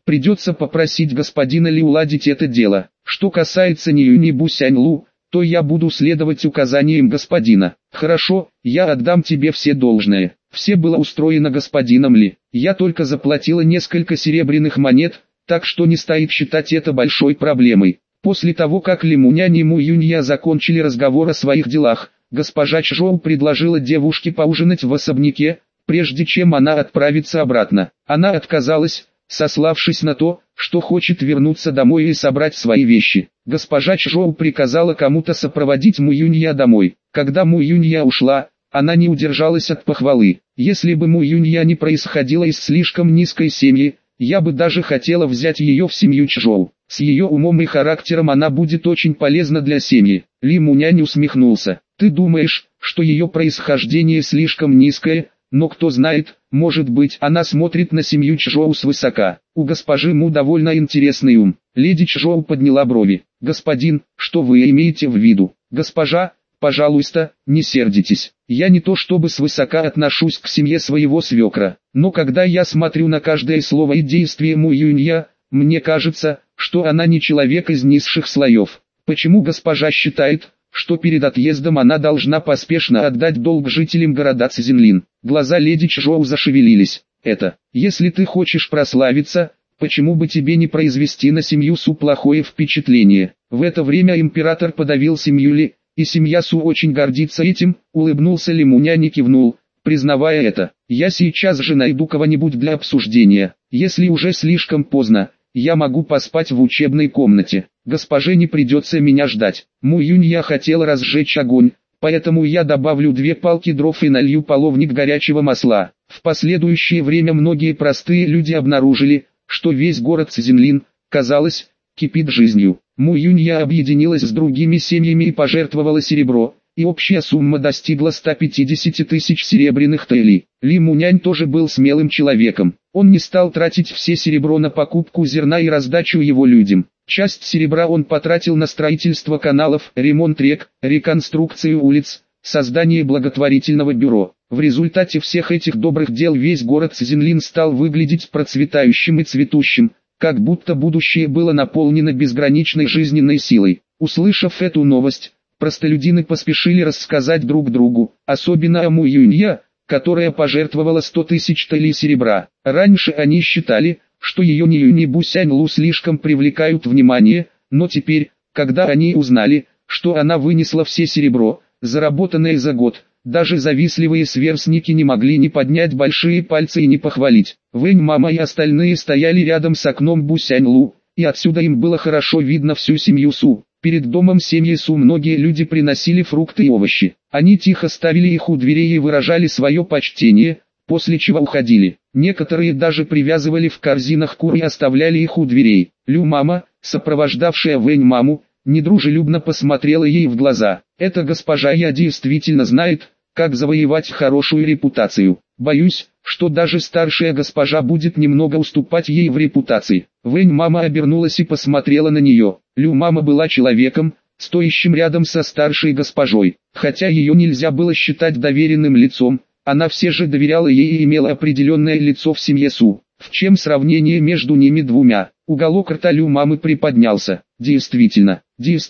Придется попросить господина Ли уладить это дело. Что касается Ньюни Бусяньлу, то я буду следовать указаниям господина. Хорошо, я отдам тебе все должное. Все было устроено господином Ли. Я только заплатила несколько серебряных монет, так что не стоит считать это большой проблемой. После того, как Ли Мунянь и Му Юнья закончили разговор о своих делах, госпожа Чжоу предложила девушке поужинать в особняке, прежде чем она отправится обратно. Она отказалась, сославшись на то, что хочет вернуться домой и собрать свои вещи. Госпожа Чжоу приказала кому-то сопроводить Му Юнья домой. Когда Му Юнья ушла, она не удержалась от похвалы. Если бы Му Юнья не происходила из слишком низкой семьи, я бы даже хотела взять ее в семью Чжоу. С ее умом и характером она будет очень полезна для семьи. Ли Мунянь усмехнулся. Ты думаешь, что ее происхождение слишком низкое? Но кто знает, может быть, она смотрит на семью Чжоу свысока. У госпожи Му довольно интересный ум. Леди Чжоу подняла брови. Господин, что вы имеете в виду? Госпожа, пожалуйста, не сердитесь. Я не то чтобы свысока отношусь к семье своего свекра, но когда я смотрю на каждое слово и действие Му Юнья, мне кажется, что она не человек из низших слоев. Почему госпожа считает, что перед отъездом она должна поспешно отдать долг жителям города Цзинлин? Глаза леди Чжоу зашевелились. Если ты хочешь прославиться, почему бы тебе не произвести на семью Су плохое впечатление? В это время император подавил семью Ли, и семья Су очень гордится этим, улыбнулся Ли Мунянь и кивнул, признавая это. Я сейчас же найду кого-нибудь для обсуждения. Если уже слишком поздно, я могу поспать в учебной комнате. Госпоже не придется меня ждать. Му Юнья хотела разжечь огонь, поэтому я добавлю 2 палки дров и налью половник горячего масла. В последующее время многие простые люди обнаружили, что весь город Цзинлин, казалось, кипит жизнью. Му Юнья объединилась с другими семьями и пожертвовала серебро, и общая сумма достигла 150 тысяч серебряных тэйлей. Ли Мунянь тоже был смелым человеком. Он не стал тратить все серебро на покупку зерна и раздачу его людям. Часть серебра он потратил на строительство каналов, ремонт рек, реконструкцию улиц, создание благотворительного бюро. В результате всех этих добрых дел весь город Цзинлин стал выглядеть процветающим и цветущим, как будто будущее было наполнено безграничной жизненной силой. Услышав эту новость, простолюдины поспешили рассказать друг другу, особенно о Му Юнья, которая пожертвовала 100 тысяч тэйлей серебра. Раньше они считали, что ее Ньюни Бусяньлу слишком привлекают внимание, но теперь, когда они узнали, что она вынесла все серебро, заработанное за год, даже завистливые сверстники не могли не поднять большие пальцы и не похвалить. Вэнь Мама и остальные стояли рядом с окном Бусяньлу, и отсюда им было хорошо видно всю семью Су. Перед домом семьи Су многие люди приносили фрукты и овощи. Они тихо ставили их у дверей и выражали свое почтение, после чего уходили. Некоторые даже привязывали в корзинах кур и оставляли их у дверей. Лю Мама, сопровождавшая Вэнь Маму, недружелюбно посмотрела ей в глаза. Эта госпожа Я действительно знает, как завоевать хорошую репутацию. Боюсь, что даже старшая госпожа будет немного уступать ей в репутации. Вэнь Мама обернулась и посмотрела на нее. Лю Мама была человеком, стоящим рядом со старшей госпожой. Хотя ее нельзя было считать доверенным лицом, она все же доверяла ей и имела определенное лицо в семье Су. В чем сравнение между ними двумя? Уголок рта Лю Мамы приподнялся. Действительно,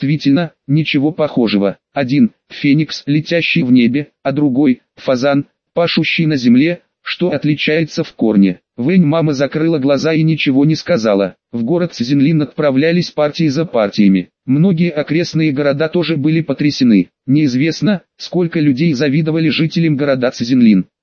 ничего похожего. Один – феникс, летящий в небе, а другой – фазан, пашущий на земле, что отличается в корне. Вэнь Мама закрыла глаза и ничего не сказала. В город Цзинлин отправлялись партии за партиями. Многие окрестные города тоже были потрясены. Неизвестно, сколько людей завидовали жителям города Цзинлин.